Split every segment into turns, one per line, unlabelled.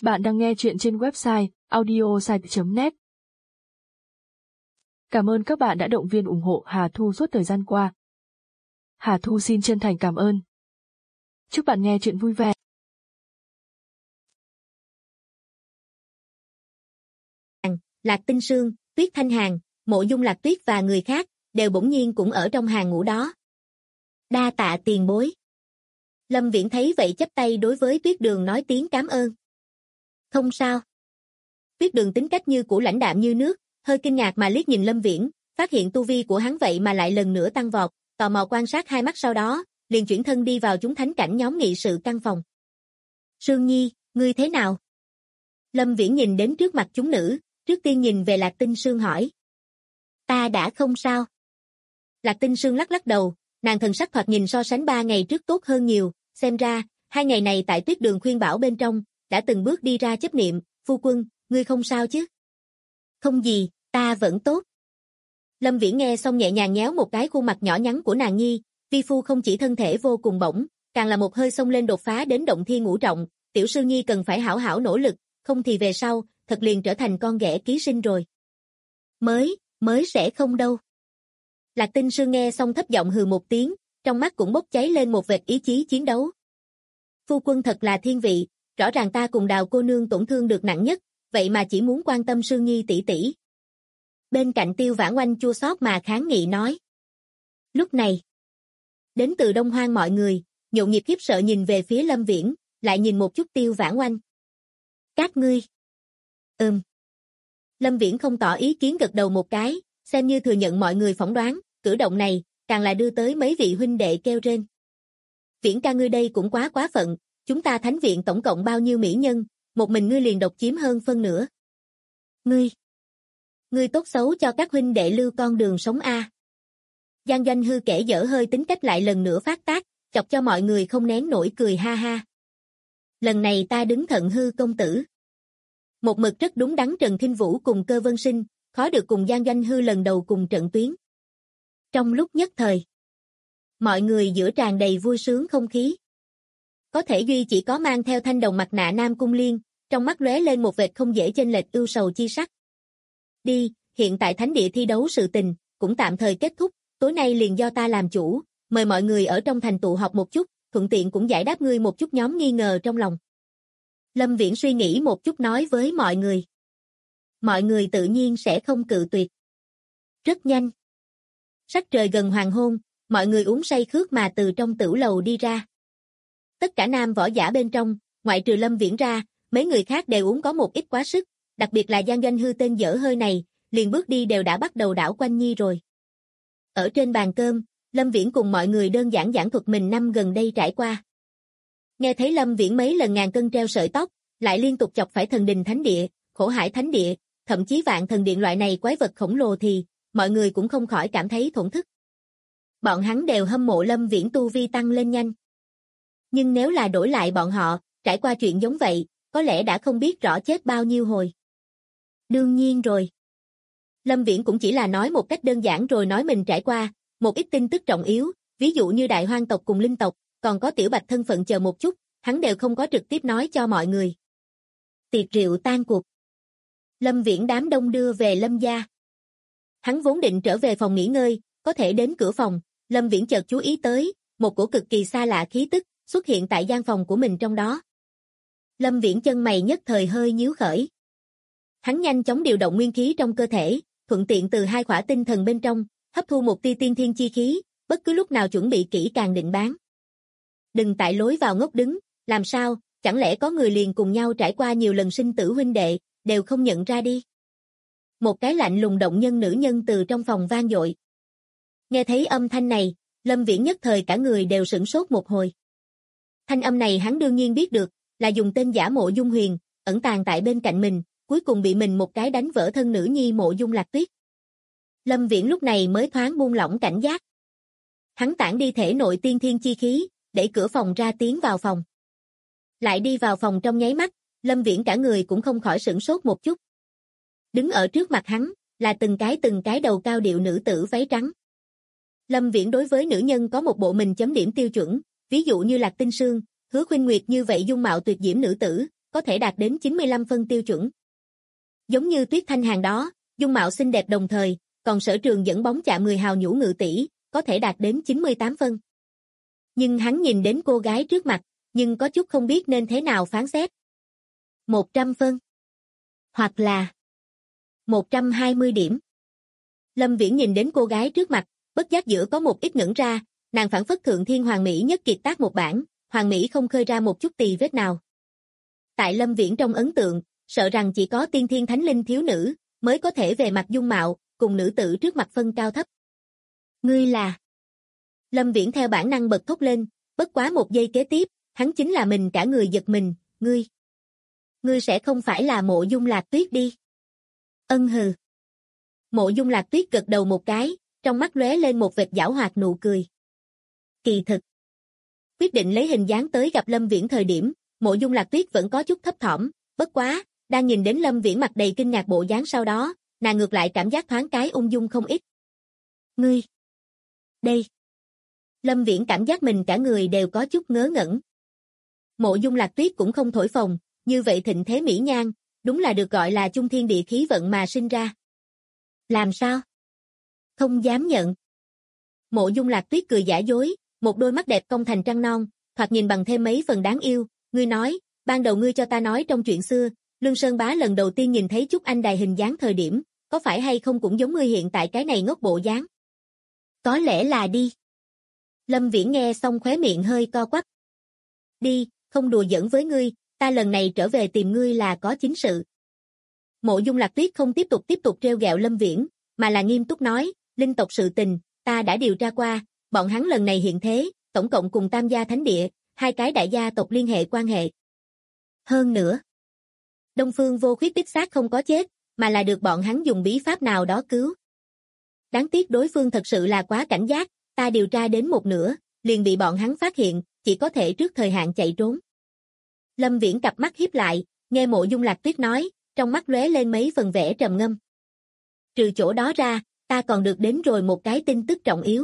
Bạn đang nghe chuyện trên website audiosite.net. Cảm ơn các bạn đã động viên ủng hộ Hà Thu suốt thời gian qua. Hà Thu xin chân thành cảm ơn. Chúc bạn nghe chuyện vui vẻ.
Lạc Tinh Sương, Tuyết Thanh Hàn, Mộ Dung Lạc Tuyết và người khác đều bỗng nhiên cũng ở trong hàng ngũ đó. Đa tạ tiền bối. Lâm Viễn thấy vậy chắp tay đối với Tuyết Đường nói tiếng cảm ơn. Không sao. Tuyết Đường tính cách như cũ lãnh đạm như nước, hơi kinh ngạc mà liếc nhìn Lâm Viễn, phát hiện tu vi của hắn vậy mà lại lần nữa tăng vọt, tò mò quan sát hai mắt sau đó, liền chuyển thân đi vào chúng thánh cảnh nhóm nghị sự căn phòng. Sương Nhi, ngươi thế nào? Lâm Viễn nhìn đến trước mặt chúng nữ, trước tiên nhìn về Lạc Tinh Sương hỏi. Ta đã không sao. Lạc Tinh Sương lắc lắc đầu, nàng thần sắc thoạt nhìn so sánh 3 ngày trước tốt hơn nhiều, xem ra, 2 ngày này tại Tuyết Đường khuyên bảo bên trong, đã từng bước đi ra chấp niệm, phu quân, ngươi không sao chứ? Không gì, ta vẫn tốt. Lâm Viễn nghe xong nhẹ nhàng nhéo một cái khuôn mặt nhỏ nhắn của nàng nhi, vi phu không chỉ thân thể vô cùng bổng, càng là một hơi xông lên đột phá đến động thiên ngũ trọng, tiểu sư nhi cần phải hảo hảo nỗ lực, không thì về sau, thật liền trở thành con ghẻ ký sinh rồi. Mới sẽ không đâu. Lạc Tinh Sương nghe xong thấp giọng hừ một tiếng, trong mắt cũng bốc cháy lên một vệt ý chí chiến đấu. Phu quân thật là thiên vị, rõ ràng ta cùng Đào cô nương tổn thương được nặng nhất, vậy mà chỉ muốn quan tâm Sương Nhi tỷ tỷ. Bên cạnh Tiêu Vãn Oanh chua xót mà kháng nghị nói. Lúc này, đến từ Đông Hoang mọi người, nhộn nhịp khiếp sợ nhìn về phía Lâm Viễn, lại nhìn một chút Tiêu Vãn Oanh. Các ngươi. Lâm Viễn không tỏ ý kiến gật đầu một cái, xem như thừa nhận mọi người phỏng đoán, cử động này, càng là đưa tới mấy vị huynh đệ kêu rên. Viễn ca ngươi đây cũng quá phận, chúng ta thánh viện tổng cộng bao nhiêu mỹ nhân, một mình ngươi liền độc chiếm hơn phân nửa. Ngươi tốt xấu cho các huynh đệ lưu con đường sống a. Giang Doanh Hư kẻ dở hơi tính cách lại lần nữa phát tác, chọc cho mọi người không nén nổi cười ha ha. Lần này ta đứng thận Hư công tử. Một mực rất đúng đắn Trần Thinh Vũ cùng Cơ Vân Sinh, khó được cùng Giang Doanh Hư lần đầu cùng trận tuyến. Trong lúc nhất thời, mọi người giữa tràn đầy vui sướng không khí. Có thể duy chỉ có mang theo thanh đồng mặt nạ Nam Cung Liên, trong mắt lóe lên một vệt không dễ chênh lệch ưu sầu chi sắc. Đi, hiện tại thánh địa thi đấu sự tình, cũng tạm thời kết thúc, tối nay liền do ta làm chủ, mời mọi người ở trong thành tụ họp một chút, thuận tiện cũng giải đáp ngươi một chút nhóm nghi ngờ trong lòng. Lâm Viễn suy nghĩ một chút nói với mọi người. Mọi người tự nhiên sẽ không cự tuyệt. Rất nhanh. Sắc trời gần hoàng hôn, mọi người uống say khước mà từ trong tửu lầu đi ra. Tất cả nam võ giả bên trong, ngoại trừ Lâm Viễn ra, mấy người khác đều uống có một ít quá sức, đặc biệt là Giang Doanh Hư tên dở hơi này, liền bước đi đều đã bắt đầu đảo quanh nhi rồi. Ở trên bàn cơm, Lâm Viễn cùng mọi người đơn giản giảng thuật mình năm gần đây trải qua. Nghe thấy Lâm Viễn mấy lần ngàn cân treo sợi tóc, lại liên tục chọc phải thần đình thánh địa, khổ hải thánh địa, thậm chí vạn thần điện loại này quái vật khổng lồ thì, mọi người cũng không khỏi cảm thấy thổn thức. Bọn hắn đều hâm mộ Lâm Viễn tu vi tăng lên nhanh. Nhưng nếu là đổi lại bọn họ, trải qua chuyện giống vậy, có lẽ đã không biết rõ chết bao nhiêu hồi. Đương nhiên rồi. Lâm Viễn cũng chỉ là nói một cách đơn giản rồi nói mình trải qua, một ít tin tức trọng yếu, ví dụ như đại hoang tộc cùng linh tộc, còn có tiểu bạch thân phận chờ một chút, hắn đều không có trực tiếp nói cho mọi người. Tiệc rượu tan cuộc. Lâm Viễn đám đông đưa về Lâm gia. Hắn vốn định trở về phòng nghỉ ngơi, có thể đến cửa phòng, Lâm Viễn chợt chú ý tới, một cổ cực kỳ xa lạ khí tức, xuất hiện tại gian phòng của mình trong đó. Lâm Viễn chân mày nhất thời hơi nhíu khởi. Hắn nhanh chóng điều động nguyên khí trong cơ thể, thuận tiện từ 2 khỏa tinh thần bên trong, hấp thu một tia tiên thiên chi khí, bất cứ lúc nào chuẩn bị kỹ càng định bán. Đừng tại lối vào ngốc đứng, làm sao, chẳng lẽ có người liền cùng nhau trải qua nhiều lần sinh tử huynh đệ, đều không nhận ra đi. Một cái lạnh lùng động nhân nữ nhân từ trong phòng vang dội. Nghe thấy âm thanh này, Lâm Viễn nhất thời cả người đều sửng sốt một hồi. Thanh âm này hắn đương nhiên biết được, là dùng tên giả Mộ Dung Huyền, ẩn tàng tại bên cạnh mình, cuối cùng bị mình một cái đánh vỡ thân nữ nhi Mộ Dung Lạc Tuyết. Lâm Viễn lúc này mới thoáng buông lỏng cảnh giác. Hắn tản đi thể nội tiên thiên chi khí, đẩy cửa phòng ra tiến vào phòng. Lại đi vào phòng trong nháy mắt, Lâm Viễn cả người cũng không khỏi sửng sốt một chút. Đứng ở trước mặt hắn, là từng cái đầu cao điệu nữ tử váy trắng. Lâm Viễn đối với nữ nhân có một bộ mình chấm điểm tiêu chuẩn, ví dụ như Lạc Tinh Sương, Hứa Khuynh Nguyệt như vậy dung mạo tuyệt diễm nữ tử, có thể đạt đến 95 phân tiêu chuẩn. Giống như Tuyết Thanh hàng đó, dung mạo xinh đẹp đồng thời, còn sở trường dẫn bóng chạm người hào nhũ ngự tỷ, có thể đạt đến 98 phân. Nhưng hắn nhìn đến cô gái trước mặt, nhưng có chút không biết nên thế nào phán xét. 100 phân. Hoặc là 120 điểm. Lâm Viễn nhìn đến cô gái trước mặt, bất giác giữa có một ít ngẩn ra, nàng phảng phất thượng thiên hoàng mỹ nhất kiệt tác một bản, hoàng mỹ không khơi ra một chút tì vết nào. Tại Lâm Viễn trong ấn tượng, sợ rằng chỉ có tiên thiên thánh linh thiếu nữ, mới có thể về mặt dung mạo, cùng nữ tử trước mặt phân cao thấp. Ngươi là... Lâm Viễn theo bản năng bật thốt lên, bất quá một giây kế tiếp, hắn chính là mình cả người giật mình, Ngươi sẽ không phải là Mộ Dung Lạc Tuyết đi. Ân hừ. Mộ Dung Lạc Tuyết gật đầu một cái, trong mắt lóe lên một vệt giảo hoạt nụ cười. Kỳ thực. Quyết định lấy hình dáng tới gặp Lâm Viễn thời điểm, Mộ Dung Lạc Tuyết vẫn có chút thấp thỏm, bất quá, đang nhìn đến Lâm Viễn mặt đầy kinh ngạc bộ dáng sau đó, nàng ngược lại cảm giác thoáng cái ung dung không ít. Ngươi. Đây. Lâm Viễn cảm giác mình cả người đều có chút ngớ ngẩn. Mộ Dung Lạc Tuyết cũng không thổi phồng, như vậy thịnh thế mỹ nhan, đúng là được gọi là chung thiên địa khí vận mà sinh ra. Làm sao? Không dám nhận. Mộ Dung Lạc Tuyết cười giả dối, một đôi mắt đẹp cong thành trăng non, thoạt nhìn bằng thêm mấy phần đáng yêu, ngươi nói, ban đầu ngươi cho ta nói trong chuyện xưa, Lương Sơn Bá lần đầu tiên nhìn thấy Trúc Anh đài hình dáng thời điểm, có phải hay không cũng giống ngươi hiện tại cái này ngốc bộ dáng? Có lẽ là đi. Lâm Viễn nghe xong khóe miệng hơi co quắp. Đi, không đùa giỡn với ngươi, ta lần này trở về tìm ngươi là có chính sự. Mộ Dung Lạc Tuyết không tiếp tục trêu ghẹo Lâm Viễn, mà là nghiêm túc nói, linh tộc sự tình, ta đã điều tra qua, bọn hắn lần này hiện thế, tổng cộng cùng Tam gia thánh địa, hai cái đại gia tộc liên hệ quan hệ. Hơn nữa, Đông Phương Vô Khuyết đích xác không có chết, mà là được bọn hắn dùng bí pháp nào đó cứu. Đáng tiếc đối phương thật sự là quá cảnh giác, ta điều tra đến một nửa, liền bị bọn hắn phát hiện, chỉ có thể trước thời hạn chạy trốn. Lâm Viễn cặp mắt híp lại, nghe Mộ Dung Lạc Tuyết nói, trong mắt lóe lên mấy phần vẻ trầm ngâm. Trừ chỗ đó ra, ta còn được đến rồi một cái tin tức trọng yếu.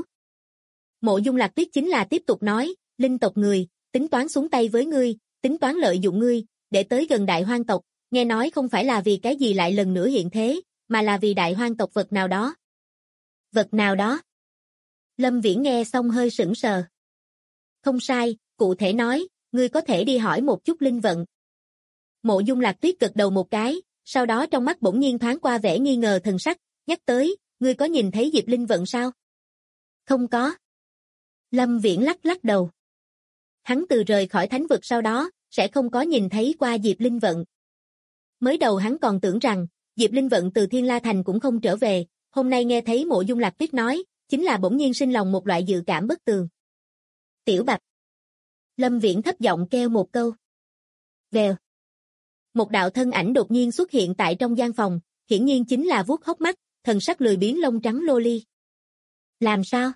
Mộ Dung Lạc Tuyết chính là tiếp tục nói, linh tộc người, tính toán xuống tay với ngươi, tính toán lợi dụng ngươi, để tới gần Đại Hoang tộc, nghe nói không phải là vì cái gì lại lần nữa hiện thế, mà là vì Đại Hoang tộc vật nào đó. Vật nào đó? Lâm Viễn nghe xong hơi sững sờ. Không sai, cụ thể nói, ngươi có thể đi hỏi một chút linh vận. Mộ Dung Lạc Tuyết gật đầu một cái, sau đó trong mắt bỗng nhiên thoáng qua vẻ nghi ngờ thần sắc, nhắc tới, ngươi có nhìn thấy Diệp Linh Vận sao? Không có. Lâm Viễn lắc đầu. Hắn từ rời khỏi thánh vực sau đó, sẽ không có nhìn thấy qua Diệp Linh Vận. Mới đầu hắn còn tưởng rằng, Diệp Linh Vận từ Thiên La Thành cũng không trở về, hôm nay nghe thấy Mộ Dung Lạc Tuyết nói, chính là bỗng nhiên sinh lòng một loại dự cảm bất tường. Tiểu Bạch. Lâm Viễn thấp giọng kêu một câu. Vèo. Một đạo thân ảnh đột nhiên xuất hiện tại trong gian phòng, hiển nhiên chính là vuốt hốc mắt, thần sắc lười biếng lông trắng lô ly. Làm sao?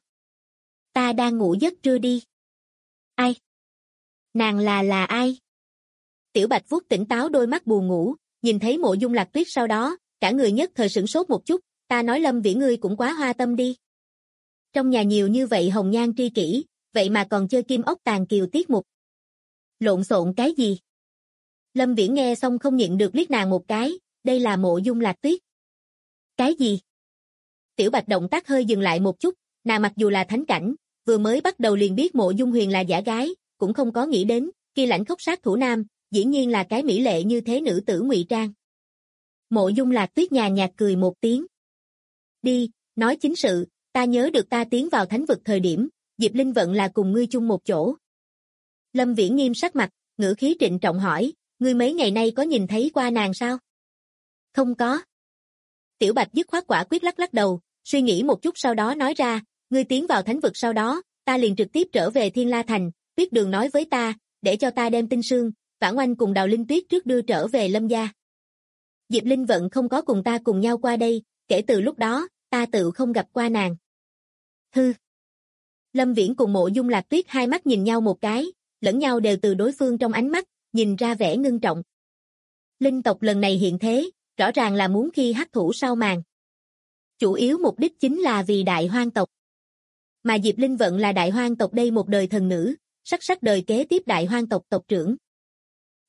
Ta đang ngủ giấc trưa đi. Ai? Nàng là ai? Tiểu Bạch vuốt tỉnh táo đôi mắt buồn ngủ, nhìn thấy Mộ Dung Lạc Tuyết sau đó, cả người nhất thời sửng sốt một chút, ta nói Lâm Viễn ngươi cũng quá hoa tâm đi. Trong nhà nhiều như vậy hồng nhan tri kỷ, vậy mà còn chơi kim ốc tàng kiều tiết mục. Lộn xộn cái gì? Lâm Viễn nghe xong không nhịn được liếc nàng một cái, đây là Mộ Dung Lạc Tuyết. Cái gì? Tiểu Bạch động tác hơi dừng lại một chút, nàng mặc dù là thánh cảnh, vừa mới bắt đầu liền biết Mộ Dung Huyền là giả gái, cũng không có nghĩ đến, khi lãnh khốc sát thủ nam, dĩ nhiên là cái mỹ lệ như thế nữ tử ngụy trang. Mộ Dung Lạc Tuyết nhàn nhạt cười một tiếng. Đi, nói chính sự, ta nhớ được ta tiến vào thánh vực thời điểm, Diệp Linh Vận là cùng ngươi chung một chỗ. Lâm Viễn nghiêm sắc mặt, ngữ khí trịnh trọng hỏi, ngươi mấy ngày nay có nhìn thấy qua nàng sao? Không có. Tiểu Bạch dứt khoát quả quyết lắc đầu, suy nghĩ một chút sau đó nói ra, ngươi tiến vào thánh vực sau đó, ta liền trực tiếp trở về Thiên La Thành, Tuyết Đường nói với ta, để cho ta đem Tinh Sương, Vãn Oanh cùng Đào Linh Tuyết trước đưa trở về Lâm gia. Diệp Linh Vận không có cùng ta cùng nhau qua đây, kể từ lúc đó, ta tự không gặp qua nàng. Hư. Lâm Viễn cùng Mộ Dung Lạc Tuyết hai mắt nhìn nhau một cái, lẫn nhau đều từ đối phương trong ánh mắt, nhìn ra vẻ ngưng trọng. Linh tộc lần này hiện thế, rõ ràng là muốn khi hắc thủ sau màn. Chủ yếu mục đích chính là vì Đại Hoang tộc. Mà Diệp Linh Vận là Đại Hoang tộc đây một đời thần nữ, sắc đời kế tiếp Đại Hoang tộc tộc trưởng.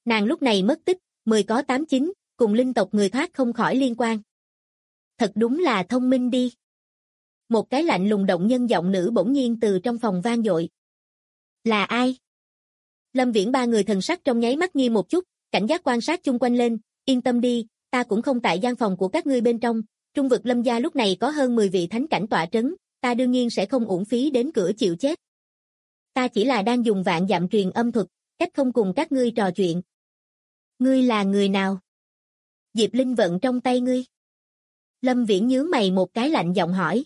Nàng lúc này mất tích, 10 có 8 9, cùng linh tộc người thoát không khỏi liên quan. Thật đúng là thông minh đi. Một cái lạnh lùng động nhân giọng nữ bỗng nhiên từ trong phòng vang dội. Là ai? Lâm Viễn ba người thần sắc trong nháy mắt nghi một chút, cảnh giác quan sát chung quanh lên, yên tâm đi, ta cũng không tại gian phòng của các ngươi bên trong, trung vực Lâm gia lúc này có hơn 10 vị thánh cảnh tọa trấn, ta đương nhiên sẽ không uổng phí đến cửa chịu chết. Ta chỉ là đang dùng vạn dặm truyền âm thuật, cách không cùng các ngươi trò chuyện. Ngươi là người nào? Diệp Linh vận trong tay ngươi. Lâm Viễn nhướng mày một cái lạnh giọng hỏi.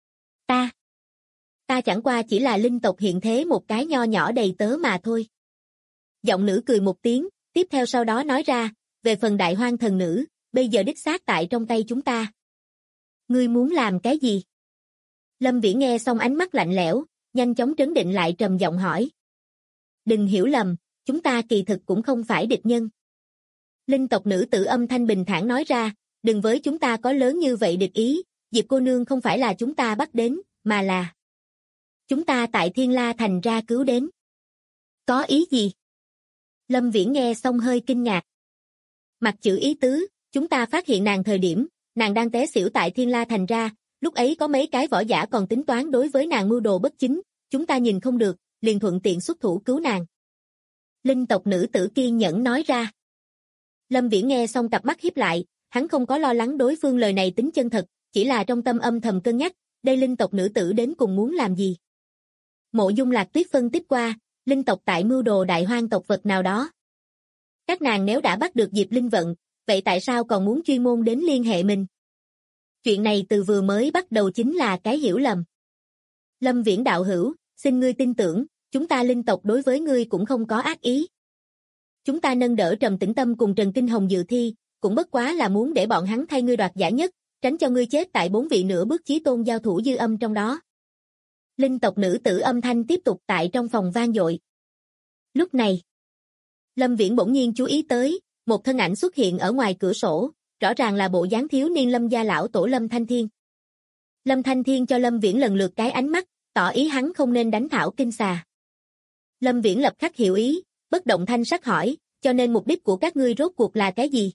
Ta chẳng qua chỉ là linh tộc hiện thế một cái nho nhỏ đầy tớ mà thôi. Giọng nữ cười một tiếng, tiếp theo sau đó nói ra, về phần đại hoang thần nữ, bây giờ đích xác tại trong tay chúng ta. Ngươi muốn làm cái gì? Lâm Viễn nghe xong ánh mắt lạnh lẽo, nhanh chóng trấn định lại trầm giọng hỏi. Đừng hiểu lầm, chúng ta kỳ thực cũng không phải địch nhân. Linh tộc nữ tử âm thanh bình thản nói ra, đừng với chúng ta có lớn như vậy địch ý, Diệp cô nương không phải là chúng ta bắt đến, mà là chúng ta tại Thiên La Thành ra cứu đến. Có ý gì? Lâm Viễn nghe xong hơi kinh ngạc. Mặt chữ ý tứ, chúng ta phát hiện nàng thời điểm, nàng đang té xỉu tại Thiên La Thành ra, lúc ấy có mấy cái võ giả còn tính toán đối với nàng mưu đồ bất chính, chúng ta nhìn không được, liền thuận tiện xuất thủ cứu nàng. Linh tộc nữ tử kiên nhẫn nói ra. Lâm Viễn nghe xong cặp mắt híp lại, hắn không có lo lắng đối phương lời này tính chân thật, chỉ là trong tâm âm thầm cân nhắc, đây linh tộc nữ tử đến cùng muốn làm gì. Mộ Dung Lạc Tuyết phân tích qua, linh tộc tại mưu đồ đại hoang tộc vật nào đó. Các nàng nếu đã bắt được Diệp Linh Vận, vậy tại sao còn muốn chuyên môn đến liên hệ mình? Chuyện này từ vừa mới bắt đầu chính là cái hiểu lầm. Lâm Viễn đạo hữu, xin ngươi tin tưởng, chúng ta linh tộc đối với ngươi cũng không có ác ý. Chúng ta nâng đỡ Trầm Tĩnh Tâm cùng Trần Kinh Hồng dự thi, cũng bất quá là muốn để bọn hắn thay ngươi đoạt giải nhất, tránh cho ngươi chết tại 4 vị nửa bước chí tôn giao thủ dư âm trong đó. Linh tộc nữ tử âm thanh tiếp tục tại trong phòng vang dội. Lúc này, Lâm Viễn bỗng nhiên chú ý tới, một thân ảnh xuất hiện ở ngoài cửa sổ, rõ ràng là bộ dáng thiếu niên Lâm gia lão tổ Lâm Thanh Thiên. Lâm Thanh Thiên cho Lâm Viễn lần lượt cái ánh mắt, tỏ ý hắn không nên đánh Thảo Kinh Xà. Lâm Viễn lập khắc hiểu ý, bất động thanh sắc hỏi, cho nên mục đích của các ngươi rốt cuộc là cái gì?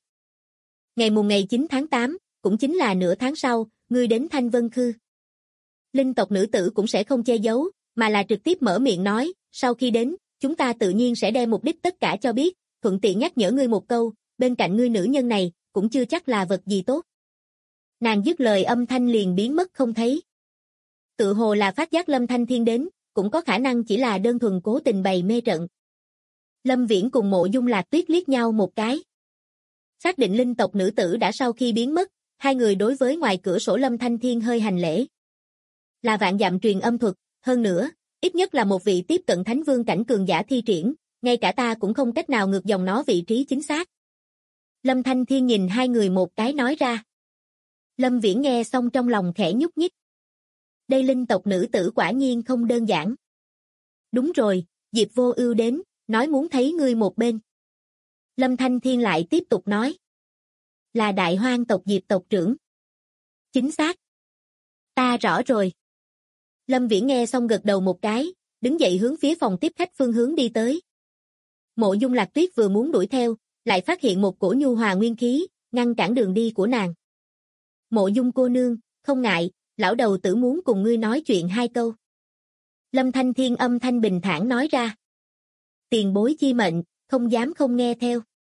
Ngày 9 tháng 8, cũng chính là nửa tháng sau, ngươi đến Thanh Vân Khư. Linh tộc nữ tử cũng sẽ không che giấu, mà là trực tiếp mở miệng nói, sau khi đến, chúng ta tự nhiên sẽ đem mục đích tất cả cho biết, thuận tiện nhắc nhở ngươi một câu, bên cạnh ngươi nữ nhân này, cũng chưa chắc là vật gì tốt. Nàng dứt lời âm thanh liền biến mất không thấy. Tự hồ là phát giác Lâm Thanh Thiên đến, cũng có khả năng chỉ là đơn thuần cố tình bày mê trận. Lâm Viễn cùng Mộ Dung Lạc Tuyết liếc nhau một cái. Xác định linh tộc nữ tử đã sau khi biến mất, hai người đối với ngoài cửa sổ Lâm Thanh Thiên hơi hành lễ. Là vạn dặm truyền âm thuật, hơn nữa, ít nhất là một vị tiếp cận thánh vương cảnh cường giả thi triển, ngay cả ta cũng không cách nào ngược dòng nó vị trí chính xác. Lâm Thanh Thiên nhìn hai người một cái nói ra. Lâm Viễn nghe xong trong lòng khẽ nhúc nhích. Đây linh tộc nữ tử quả nhiên không đơn giản. Đúng rồi, Diệp Vô Ưu đến, nói muốn thấy ngươi một bên. Lâm Thanh Thiên lại tiếp tục nói. Là đại hoang tộc Diệp tộc trưởng. Chính xác. Ta rõ rồi. Lâm Viễn nghe xong gật đầu một cái, đứng dậy hướng phía phòng tiếp khách phương hướng đi tới. Mộ Dung Lạc Tuyết vừa muốn đuổi theo, lại phát hiện một cổ nhu hòa nguyên khí, ngăn cản đường đi của nàng. Mộ Dung cô nương, không ngại, lão đầu tử muốn cùng ngươi nói chuyện hai câu. Lâm Thanh Thiên âm thanh bình thản nói ra. Tiền bối chi mệnh, không dám không nghe theo.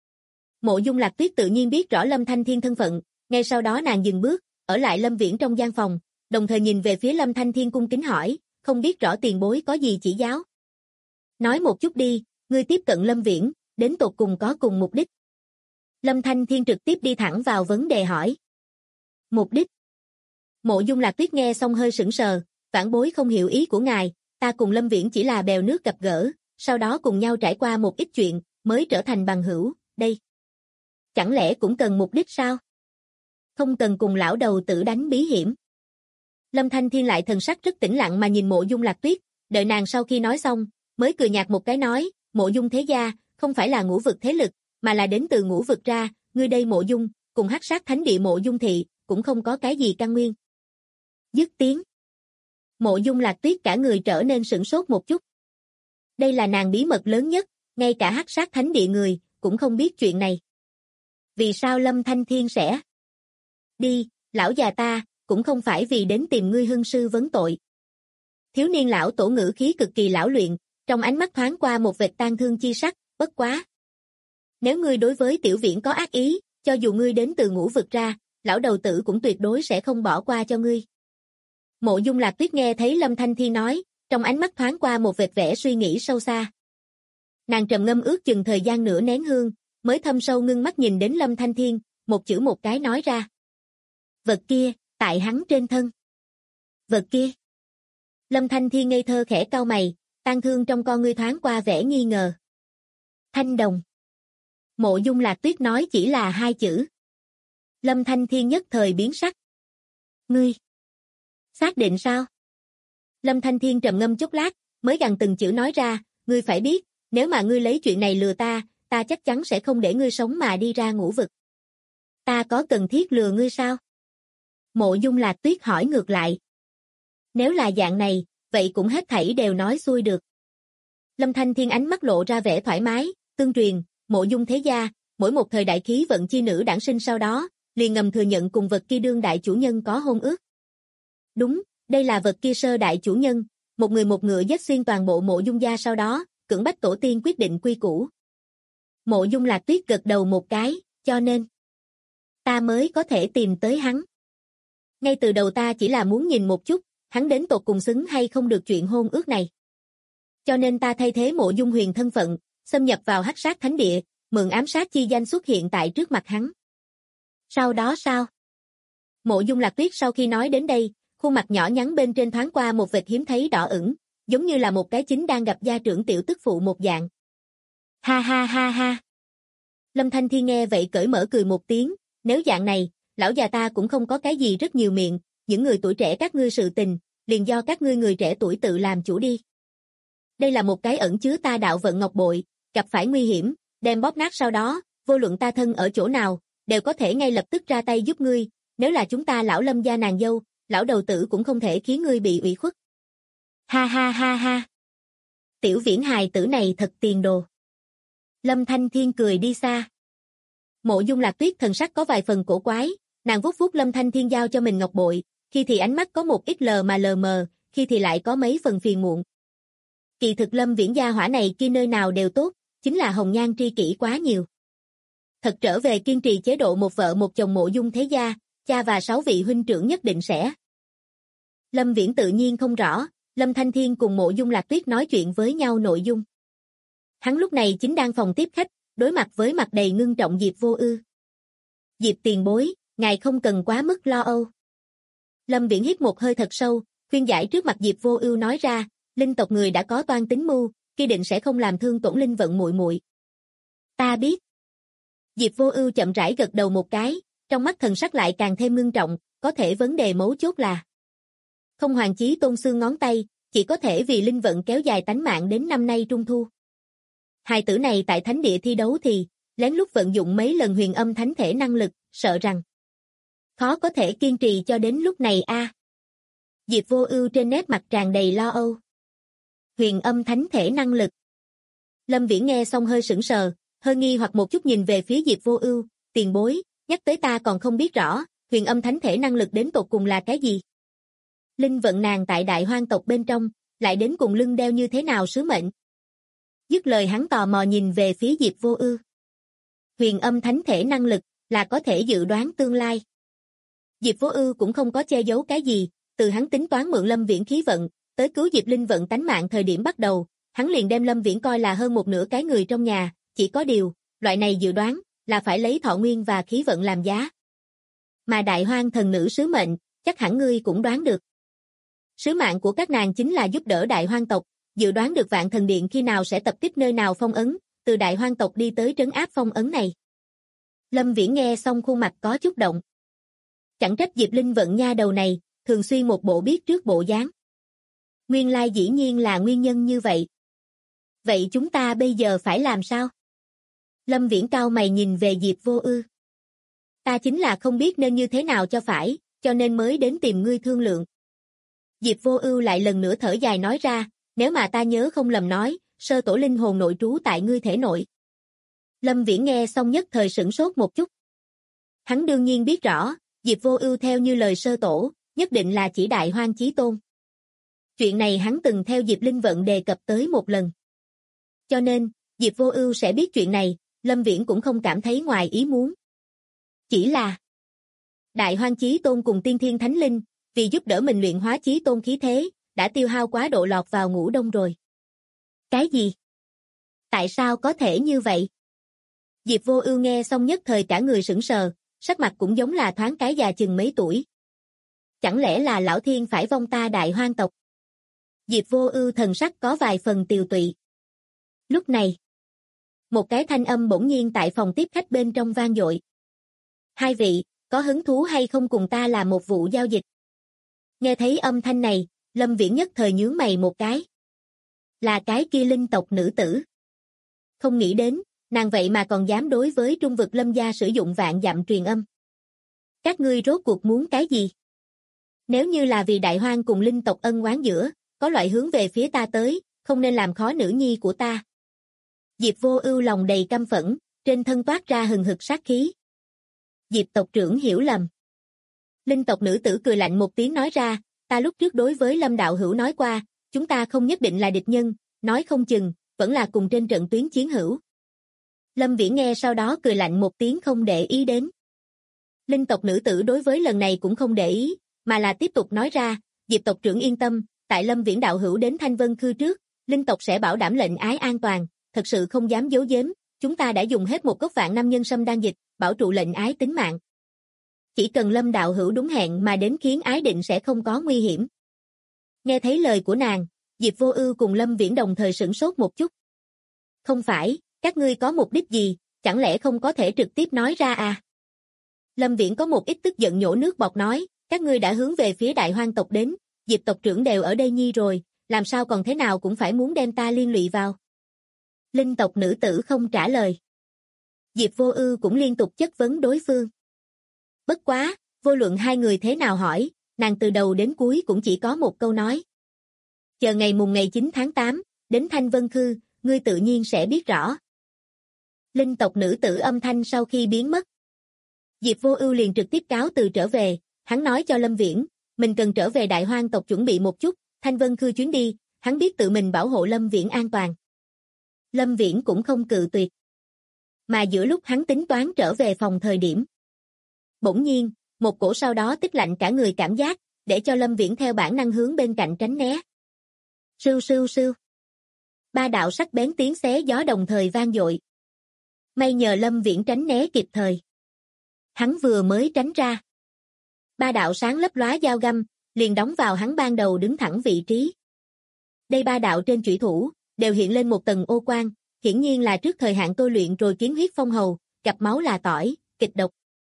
Mộ Dung Lạc Tuyết tự nhiên biết rõ Lâm Thanh Thiên thân phận, ngay sau đó nàng dừng bước, ở lại Lâm Viễn trong gian phòng, đồng thời nhìn về phía Lâm Thanh Thiên cung kính hỏi, không biết rõ tiền bối có gì chỉ giáo. Nói một chút đi, ngươi tiếp cận Lâm Viễn, đến tột cùng có cùng mục đích. Lâm Thanh Thiên trực tiếp đi thẳng vào vấn đề hỏi. Mục đích? Mộ Dung Lạc Tuyết nghe xong hơi sững sờ, vãn bối không hiểu ý của ngài, ta cùng Lâm Viễn chỉ là bèo nước gặp gỡ, sau đó cùng nhau trải qua một ít chuyện, mới trở thành bằng hữu, đây. Chẳng lẽ cũng cần mục đích sao? Không cần cùng lão đầu tử đánh bí hiểm. Lâm Thanh Thiên lại thần sắc rất tĩnh lặng mà nhìn Mộ Dung Lạc Tuyết, đợi nàng sau khi nói xong, mới cười nhạt một cái nói, Mộ Dung thế gia, không phải là ngũ vực thế lực, mà là đến từ ngũ vực ra, ngươi đây Mộ Dung, cùng Hắc Sát Thánh địa Mộ Dung thị, cũng không có cái gì căn nguyên. Dứt tiếng. Mộ Dung Lạc Tuyết cả người trở nên sửng sốt một chút. Đây là nàng bí mật lớn nhất, ngay cả Hắc Sát Thánh địa người, cũng không biết chuyện này. Vì sao Lâm Thanh Thiên sẽ đi, lão già ta, cũng không phải vì đến tìm ngươi hưng sư vấn tội. Thiếu niên lão tổ ngữ khí cực kỳ lão luyện, trong ánh mắt thoáng qua một vệt tang thương chi sắc, bất quá. Nếu ngươi đối với Tiểu Viễn có ác ý, cho dù ngươi đến từ ngũ vực ra, lão đầu tử cũng tuyệt đối sẽ không bỏ qua cho ngươi. Mộ Dung Lạc Tuyết nghe thấy Lâm Thanh Thiên nói, trong ánh mắt thoáng qua một vệt vẻ suy nghĩ sâu xa. Nàng trầm ngâm ước chừng thời gian nửa nén hương, mới thâm sâu ngưng mắt nhìn đến Lâm Thanh Thiên, một chữ một cái nói ra. Vật kia, tại hắn trên thân. Vật kia. Lâm Thanh Thiên ngây thơ khẽ cau mày, tang thương trong con ngươi thoáng qua vẻ nghi ngờ. Thanh đồng. Mộ Dung Lạc Tuyết nói chỉ là hai chữ. Lâm Thanh Thiên nhất thời biến sắc. Ngươi. Xác định sao? Lâm Thanh Thiên trầm ngâm chốc lát, mới gằn từng chữ nói ra, ngươi phải biết, nếu mà ngươi lấy chuyện này lừa ta, ta chắc chắn sẽ không để ngươi sống mà đi ra ngũ vực. Ta có cần thiết lừa ngươi sao? Mộ Dung Lạc Tuyết hỏi ngược lại. Nếu là dạng này, vậy cũng hết thảy đều nói xuôi được. Lâm Thanh Thiên ánh mắt lộ ra vẻ thoải mái, tương truyền, Mộ Dung thế gia, mỗi một thời đại khí vận chi nữ đản sinh sau đó, liền ngầm thừa nhận cùng vật kia đương đại chủ nhân có hôn ước. Đúng, đây là vật kia sơ đại chủ nhân, một người một ngựa giết xuyên toàn bộ Mộ Dung gia sau đó, cưỡng bách tổ tiên quyết định quy củ. Mộ Dung Lạc Tuyết gật đầu một cái, cho nên ta mới có thể tìm tới hắn. Ngay từ đầu ta chỉ là muốn nhìn một chút, hắn đến tột cùng xứng hay không được chuyện hôn ước này. Cho nên ta thay thế Mộ Dung Huyền thân phận, xâm nhập vào Hắc Sát Thánh Địa, mượn ám sát chi danh xuất hiện tại trước mặt hắn. Sau đó sao? Mộ Dung Lạc Tuyết sau khi nói đến đây, khuôn mặt nhỏ nhắn bên trên thoáng qua một vệt hiếm thấy đỏ ửng, giống như là một cái chính đang gặp gia trưởng tiểu tức phụ một dạng. Ha ha ha ha. Lâm Thanh Thiên nghe vậy cởi mở cười một tiếng, nếu dạng này, lão già ta cũng không có cái gì rất nhiều miệng, những người tuổi trẻ các ngươi sự tình, liền do các ngươi người trẻ tuổi tự làm chủ đi. Đây là một cái ẩn chứa ta đạo vận ngọc bội, gặp phải nguy hiểm, đem bóp nát sau đó, vô luận ta thân ở chỗ nào, đều có thể ngay lập tức ra tay giúp ngươi, nếu là chúng ta lão Lâm gia nàng dâu, lão đầu tử cũng không thể khiến ngươi bị ủy khuất. Ha ha ha ha. Tiểu Viễn hài tử này thật tiền đồ. Lâm Thanh Thiên cười đi xa. Mộ Dung Lạc Tuyết thần sắc có vài phần cổ quái, nàng vuốt vuốt Lâm Thanh Thiên giao cho mình ngọc bội, khi thì ánh mắt có một ít lờ mờ, khi thì lại có mấy phần phiền muộn. Kỳ thực Lâm Viễn gia hỏa này kia nơi nào đều tốt, chính là hồng nhan tri kỷ quá nhiều. Thật trở về kiên trì chế độ một vợ một chồng Mộ Dung thế gia, cha và 6 vị huynh trưởng nhất định sẽ. Lâm Viễn tự nhiên không rõ, Lâm Thanh Thiên cùng Mộ Dung Lạc Tuyết nói chuyện với nhau nội dung. Hắn lúc này chính đang phòng tiếp khách, đối mặt với mặt đầy ngưng trọng Diệp Vô Ưu. Diệp tiền bối, ngài không cần quá mức lo âu. Lâm Viễn hít một hơi thật sâu, khuyên giải trước mặt Diệp Vô Ưu nói ra, linh tộc người đã có toan tính mưu, kia định sẽ không làm thương tổn linh vận muội muội. Ta biết. Diệp Vô Ưu chậm rãi gật đầu một cái, trong mắt thần sắc lại càng thêm ngưng trọng, có thể vấn đề mấu chốt là không Hoàng Chí Tôn xương ngón tay, chỉ có thể vì linh vận kéo dài tánh mạng đến năm nay trung thu. Hài tử này tại thánh địa thi đấu thì lén lút vận dụng mấy lần huyền âm thánh thể năng lực, sợ rằng khó có thể kiên trì cho đến lúc này a. Diệp Vô Ưu trên nét mặt tràn đầy lo âu. Huyền âm thánh thể năng lực. Lâm Viễn nghe xong hơi sững sờ, hơi nghi hoặc một chút nhìn về phía Diệp Vô Ưu, tiền bối, nhắc tới ta còn không biết rõ, huyền âm thánh thể năng lực đến tột cùng là cái gì? Linh vận nàng tại Đại Hoang tộc bên trong, lại đến cùng lưng đeo như thế nào sứ mệnh? Dứt lời hắn tò mò nhìn về phía Diệp Vô Ưu. Huyền âm thánh thể năng lực là có thể dự đoán tương lai. Diệp Vô Ưu cũng không có che giấu cái gì, từ hắn tính toán mượn Lâm Viễn khí vận, tới cứu Diệp Linh vận tánh mạng thời điểm bắt đầu, hắn liền đem Lâm Viễn coi là hơn một nửa cái người trong nhà, chỉ có điều, loại này dự đoán là phải lấy thọ nguyên và khí vận làm giá. Mà Đại Hoang thần nữ sứ mệnh, chắc hẳn ngươi cũng đoán được. Sứ mạng của các nàng chính là giúp đỡ Đại Hoang tộc, dự đoán được Vạn Thần Điện khi nào sẽ tập kích nơi nào phong ấn, từ Đại Hoang tộc đi tới trấn áp phong ấn này. Lâm Viễn nghe xong khuôn mặt có chút động. Chẳng trách Diệp Linh vận nha đầu này, thường xuyên một bộ biết trước bộ dáng. Nguyên lai dĩ nhiên là nguyên nhân như vậy. Vậy chúng ta bây giờ phải làm sao? Lâm Viễn cau mày nhìn về Diệp Vô Ưu. Ta chính là không biết nên như thế nào cho phải, cho nên mới đến tìm ngươi thương lượng. Diệp Vô Ưu lại lần nữa thở dài nói ra, nếu mà ta nhớ không lầm nói, sơ tổ linh hồn nội trú tại ngươi thể nội. Lâm Viễn nghe xong nhất thời sửng sốt một chút. Hắn đương nhiên biết rõ, Diệp Vô Ưu theo như lời sư tổ, nhất định là chỉ Đại Hoang Chí Tôn. Chuyện này hắn từng theo Diệp Linh Vận đề cập tới một lần. Cho nên, Diệp Vô Ưu sẽ biết chuyện này, Lâm Viễn cũng không cảm thấy ngoài ý muốn. Chỉ là Đại Hoang Chí Tôn cùng Tiên Thiên Thánh Linh, vì giúp đỡ mình luyện hóa Chí Tôn khí thế, đã tiêu hao quá độ lọt vào ngủ đông rồi. Cái gì? Tại sao có thể như vậy? Diệp Vô Ưu nghe xong nhất thời cả người sững sờ, sắc mặt cũng giống là thoáng cái già chừng mấy tuổi. Chẳng lẽ là lão thiên phải vong ta Đại Hoang tộc? Diệp Vô Ưu thần sắc có vài phần tiều tụy. Lúc này, một cái thanh âm bỗng nhiên tại phòng tiếp khách bên trong vang dội. Hai vị, có hứng thú hay không cùng ta làm một vụ giao dịch? Nghe thấy âm thanh này, Lâm Viễn nhất thời nhướng mày một cái. Là cái kia linh tộc nữ tử. Không nghĩ đến, nàng vậy mà còn dám đối với trung vực Lâm gia sử dụng vạn dặm truyền âm. Các ngươi rốt cuộc muốn cái gì? Nếu như là vì Đại Hoang cùng linh tộc ân oán giữa, có loại hướng về phía ta tới, không nên làm khó nữ nhi của ta. Diệp Vô Ưu lòng đầy căm phẫn, trên thân toát ra hừng hực sát khí. Diệp tộc trưởng hiểu lầm. Linh tộc nữ tử cười lạnh một tiếng nói ra, ta lúc trước đối với Lâm đạo hữu nói qua, chúng ta không nhất định là địch nhân, nói không chừng, vẫn là cùng trên trận tuyến chiến hữu. Lâm Viễn nghe sau đó cười lạnh một tiếng không để ý đến. Linh tộc nữ tử đối với lần này cũng không để ý, mà là tiếp tục nói ra, Diệp tộc trưởng yên tâm, tại Lâm Viễn đạo hữu đến Thanh Vân Khư trước, linh tộc sẽ bảo đảm lệnh ái an toàn, thật sự không dám giấu giếm, chúng ta đã dùng hết một gốc vạn năm nhân sâm đan dịch, bảo trụ lệnh ái tính mạng. Chỉ cần Lâm đạo hữu đúng hẹn mà đến khiến ái định sẽ không có nguy hiểm. Nghe thấy lời của nàng, Diệp Vô Ưu cùng Lâm Viễn đồng thời sửng sốt một chút. Không phải, các ngươi có mục đích gì, chẳng lẽ không có thể trực tiếp nói ra à? Lâm Viễn có một ít tức giận nhổ nước bọt nói, các ngươi đã hướng về phía Đại Hoang tộc đến, Diệp tộc trưởng đều ở đây nhi rồi, làm sao còn thế nào cũng phải muốn đem ta liên lụy vào. Linh tộc nữ tử không trả lời. Diệp Vô Ưu cũng liên tục chất vấn đối phương. Bất quá, vô luận hai người thế nào hỏi, nàng từ đầu đến cuối cũng chỉ có một câu nói. Chờ ngày mùng ngày 9 tháng 8, đến Thanh Vân Khư, ngươi tự nhiên sẽ biết rõ. Linh tộc nữ tử âm thanh sau khi biến mất. Diệp Vô Ưu liền trực tiếp cáo từ trở về, hắn nói cho Lâm Viễn, mình cần trở về Đại Hoang tộc chuẩn bị một chút, Thanh Vân Khư chuyến đi, hắn biết tự mình bảo hộ Lâm Viễn an toàn. Lâm Viễn cũng không cự tuyệt. Mà giữa lúc hắn tính toán trở về phòng thời điểm. Bỗng nhiên, một cổ sau đó tích lạnh cả người cảm giác, để cho Lâm Viễn theo bản năng hướng bên cạnh tránh né. Sưu sưu sưu. Ba đạo sắc bén tiếng xé gió đồng thời vang dội. May nhờ Lâm Viễn tránh né kịp thời. Hắn vừa mới tránh ra. Ba đạo sáng lấp lóa dao găm, liền đóng vào hắn ban đầu đứng thẳng vị trí. Đây ba đạo trên chủy thủ, đều hiện lên một tầng ô quang, hiển nhiên là trước thời hạn tôi luyện rồi kiến huyết phong hầu, gặp máu là tỏi, kịch độc.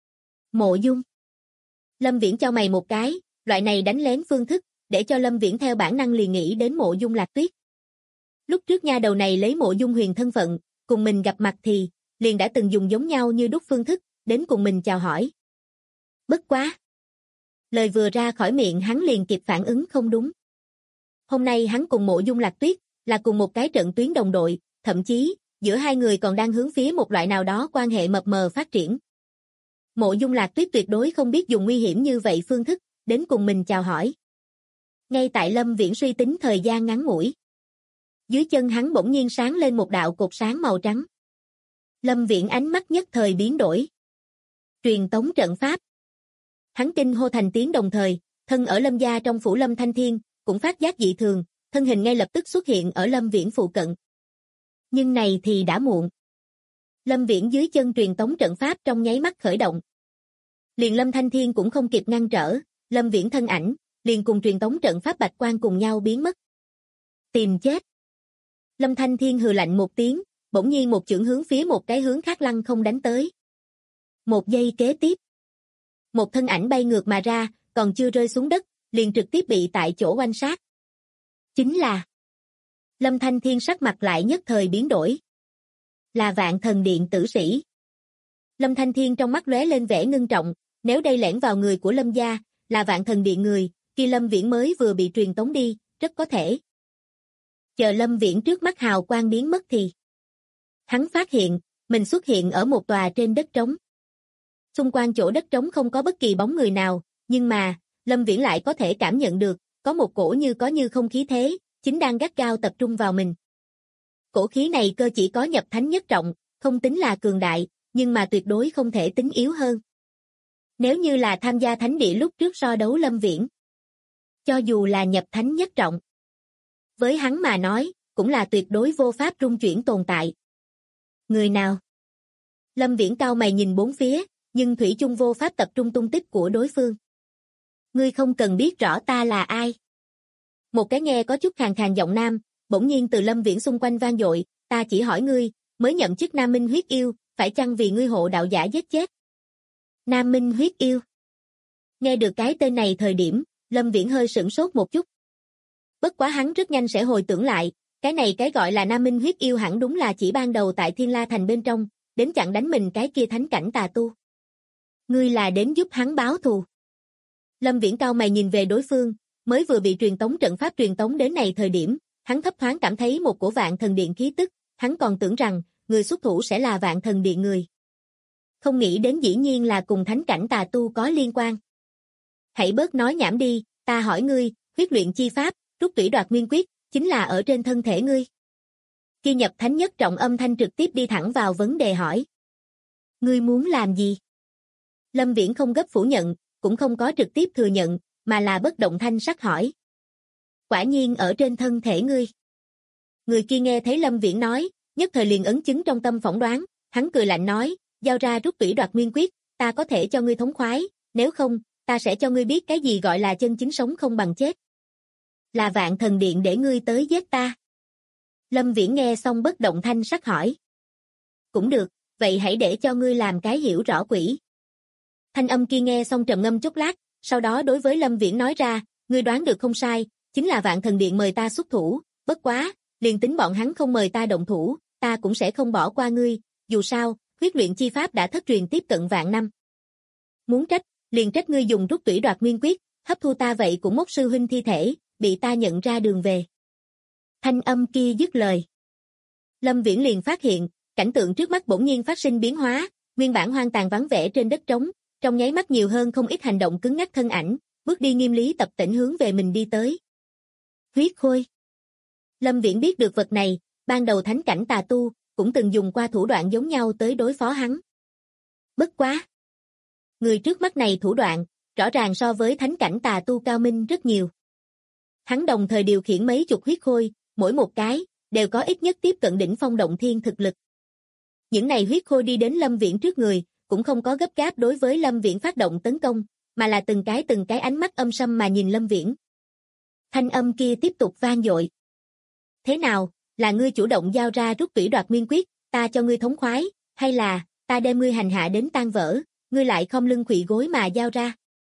Mộ Dung. Lâm Viễn cho mày một cái, loại này đánh lén phương thức, để cho Lâm Viễn theo bản năng liền nghĩ đến Mộ Dung Lạc Tuyết. Lúc trước nha đầu này lấy Mộ Dung Huyền thân phận, cùng mình gặp mặt thì, liền đã từng dùng giống nhau như đúc phương thức, đến cùng mình chào hỏi. Bất quá. Lời vừa ra khỏi miệng hắn liền kịp phản ứng không đúng. Hôm nay hắn cùng Mộ Dung Lạc Tuyết, là cùng một cái trận tuyến đồng đội, thậm chí, giữa hai người còn đang hướng phía một loại nào đó quan hệ mập mờ phát triển. Mộ Dung Lạc Tuyết tuyệt đối không biết dùng nguy hiểm như vậy phương thức, đến cùng mình chào hỏi. Ngay tại Lâm Viễn suy tính thời gian ngắn ngủi. Dưới chân hắn bỗng nhiên sáng lên một đạo cột sáng màu trắng. Lâm Viễn ánh mắt nhất thời biến đổi. Truyền tống trận pháp. Hắn kinh hô thành tiếng đồng thời, thân ở Lâm gia trong phủ Lâm Thanh Thiên, cũng phát giác dị thường, thân hình ngay lập tức xuất hiện ở Lâm Viễn phụ cận. Nhưng này thì đã muộn. Lâm Viễn dưới chân truyền tống trận pháp trong nháy mắt khởi động. Liền Lâm Thanh Thiên cũng không kịp ngăn trở, Lâm Viễn thân ảnh, liền cùng truyền tống trận pháp bạch quang cùng nhau biến mất. Tìm chết. Lâm Thanh Thiên hừ lạnh một tiếng, bỗng nhiên một chưởng hướng phía một cái hướng khác lăng không đánh tới. Một giây kế tiếp. Một thân ảnh bay ngược mà ra, còn chưa rơi xuống đất, liền trực tiếp bị tại chỗ oanh sát. Chính là Lâm Thanh Thiên sắc mặt lại nhất thời biến đổi. Là Vạn Thần Điện tử sĩ. Lâm Thanh Thiên trong mắt lóe lên vẻ ngưng trọng, nếu đây lẻn vào người của Lâm gia, là Vạn Thần Điện người, khi Lâm Viễn mới vừa bị truyền tống đi, rất có thể. Chờ Lâm Viễn trước mắt hào quang biến mất thì hắn phát hiện, Mình xuất hiện ở một tòa trên đất trống. Xung quanh chỗ đất trống không có bất kỳ bóng người nào, nhưng mà, Lâm Viễn lại có thể cảm nhận được, có một cổ có như không khí thế, chính đang gắt gao tập trung vào mình. Cổ khí này cơ chỉ có nhập thánh nhất trọng, không tính là cường đại, nhưng mà tuyệt đối không thể tính yếu hơn. Nếu như là tham gia thánh địa lúc trước so đấu Lâm Viễn, cho dù là nhập thánh nhất trọng, với hắn mà nói, cũng là tuyệt đối vô pháp trung chuyển tồn tại. Người nào? Lâm Viễn cau mày nhìn bốn phía, nhưng thủy chung vô pháp tập trung tung tích của đối phương. Ngươi không cần biết rõ ta là ai. Một cái nghe có chút khàn khàn giọng nam, bỗng nhiên từ Lâm Viễn xung quanh vang dội, ta chỉ hỏi ngươi, mới nhậm chức Nam Minh huyết yêu, phải chăng vì ngươi hộ đạo giả giết chết? Nam Minh huyết yêu. Nghe được cái tên này thời điểm, Lâm Viễn hơi sửng sốt một chút. Bất quá hắn rất nhanh sẽ hồi tưởng lại, cái gọi là Nam Minh huyết yêu hẳn đúng là chỉ ban đầu tại Thiên La Thành bên trong, đến chặn đánh mình cái kia thánh cảnh tà tu. Ngươi là đến giúp hắn báo thù. Lâm Viễn cau mày nhìn về đối phương, mới vừa bị truyền tống trận pháp truyền tống đến này thời điểm, hắn thấp thoáng cảm thấy một cổ Vạn Thần Điện khí tức, hắn còn tưởng rằng người xuất thủ sẽ là Vạn Thần Điện người. Không nghĩ đến dĩ nhiên là cùng thánh cảnh tà tu có liên quan. Hãy bớt nói nhảm đi, ta hỏi ngươi, huyết luyện chi pháp, rút tủy đoạt nguyên quyết, chính là ở trên thân thể ngươi. Khi nhập thánh nhất trọng âm thanh trực tiếp đi thẳng vào vấn đề hỏi. Ngươi muốn làm gì? Lâm Viễn không gấp phủ nhận, cũng không có trực tiếp thừa nhận, mà là bất động thanh sắc hỏi. Quả nhiên ở trên thân thể ngươi. Người kia nghe thấy Lâm Viễn nói, nhất thời liền ấn chứng trong tâm phỏng đoán, hắn cười lạnh nói, giao ra rút tủy đoạt nguyên quyết, ta có thể cho ngươi thống khoái, nếu không, ta sẽ cho ngươi biết cái gì gọi là chân chính sống không bằng chết. Là Vạn Thần Điện để ngươi tới giết ta. Lâm Viễn nghe xong bất động thanh sắc hỏi. Cũng được, vậy hãy để cho ngươi làm cái hiểu rõ quỷ. Thanh âm kia nghe xong trầm ngâm chốc lát, sau đó đối với Lâm Viễn nói ra, ngươi đoán được không sai, chính là Vạn Thần Điện mời ta xuất thủ, bất quá, liền tính bọn hắn không mời ta động thủ, ta cũng sẽ không bỏ qua ngươi, dù sao, huyết luyện chi pháp đã thất truyền tiếp cận vạn năm. Muốn trách, liền trách ngươi dùng rút tủy đoạt nguyên quyết, hấp thu ta vậy cũng mốc sư huynh thi thể, bị ta nhận ra đường về. Thanh âm kia dứt lời. Lâm Viễn liền phát hiện, cảnh tượng trước mắt bỗng nhiên phát sinh biến hóa, nguyên bản hoang tàn vắng vẻ trên đất trống, trong nháy mắt nhiều hơn không ít hành động cứng ngắc thân ảnh, bước đi nghiêm lý tập tễnh hướng về mình đi tới. Huyết khôi. Lâm Viễn biết được vật này, ban đầu thánh cảnh tà tu, cũng từng dùng qua thủ đoạn giống nhau tới đối phó hắn. Bất quá. Người trước mắt này thủ đoạn, rõ ràng so với thánh cảnh tà tu cao minh rất nhiều. Hắn đồng thời điều khiển mấy chục huyết khôi, mỗi một cái, đều có ít nhất tiếp cận đỉnh phong động thiên thực lực. Những này huyết khôi đi đến Lâm Viễn trước người, cũng không có gấp gáp đối với Lâm Viễn phát động tấn công, mà là từng cái ánh mắt âm sâm mà nhìn Lâm Viễn. Thanh âm kia tiếp tục vang dội. Thế nào, là ngươi chủ động giao ra rút tủy đoạt nguyên quyết, ta cho ngươi thống khoái, hay là, ta đem ngươi hành hạ đến tan vỡ, ngươi lại không lưng khuỵu gối mà giao ra?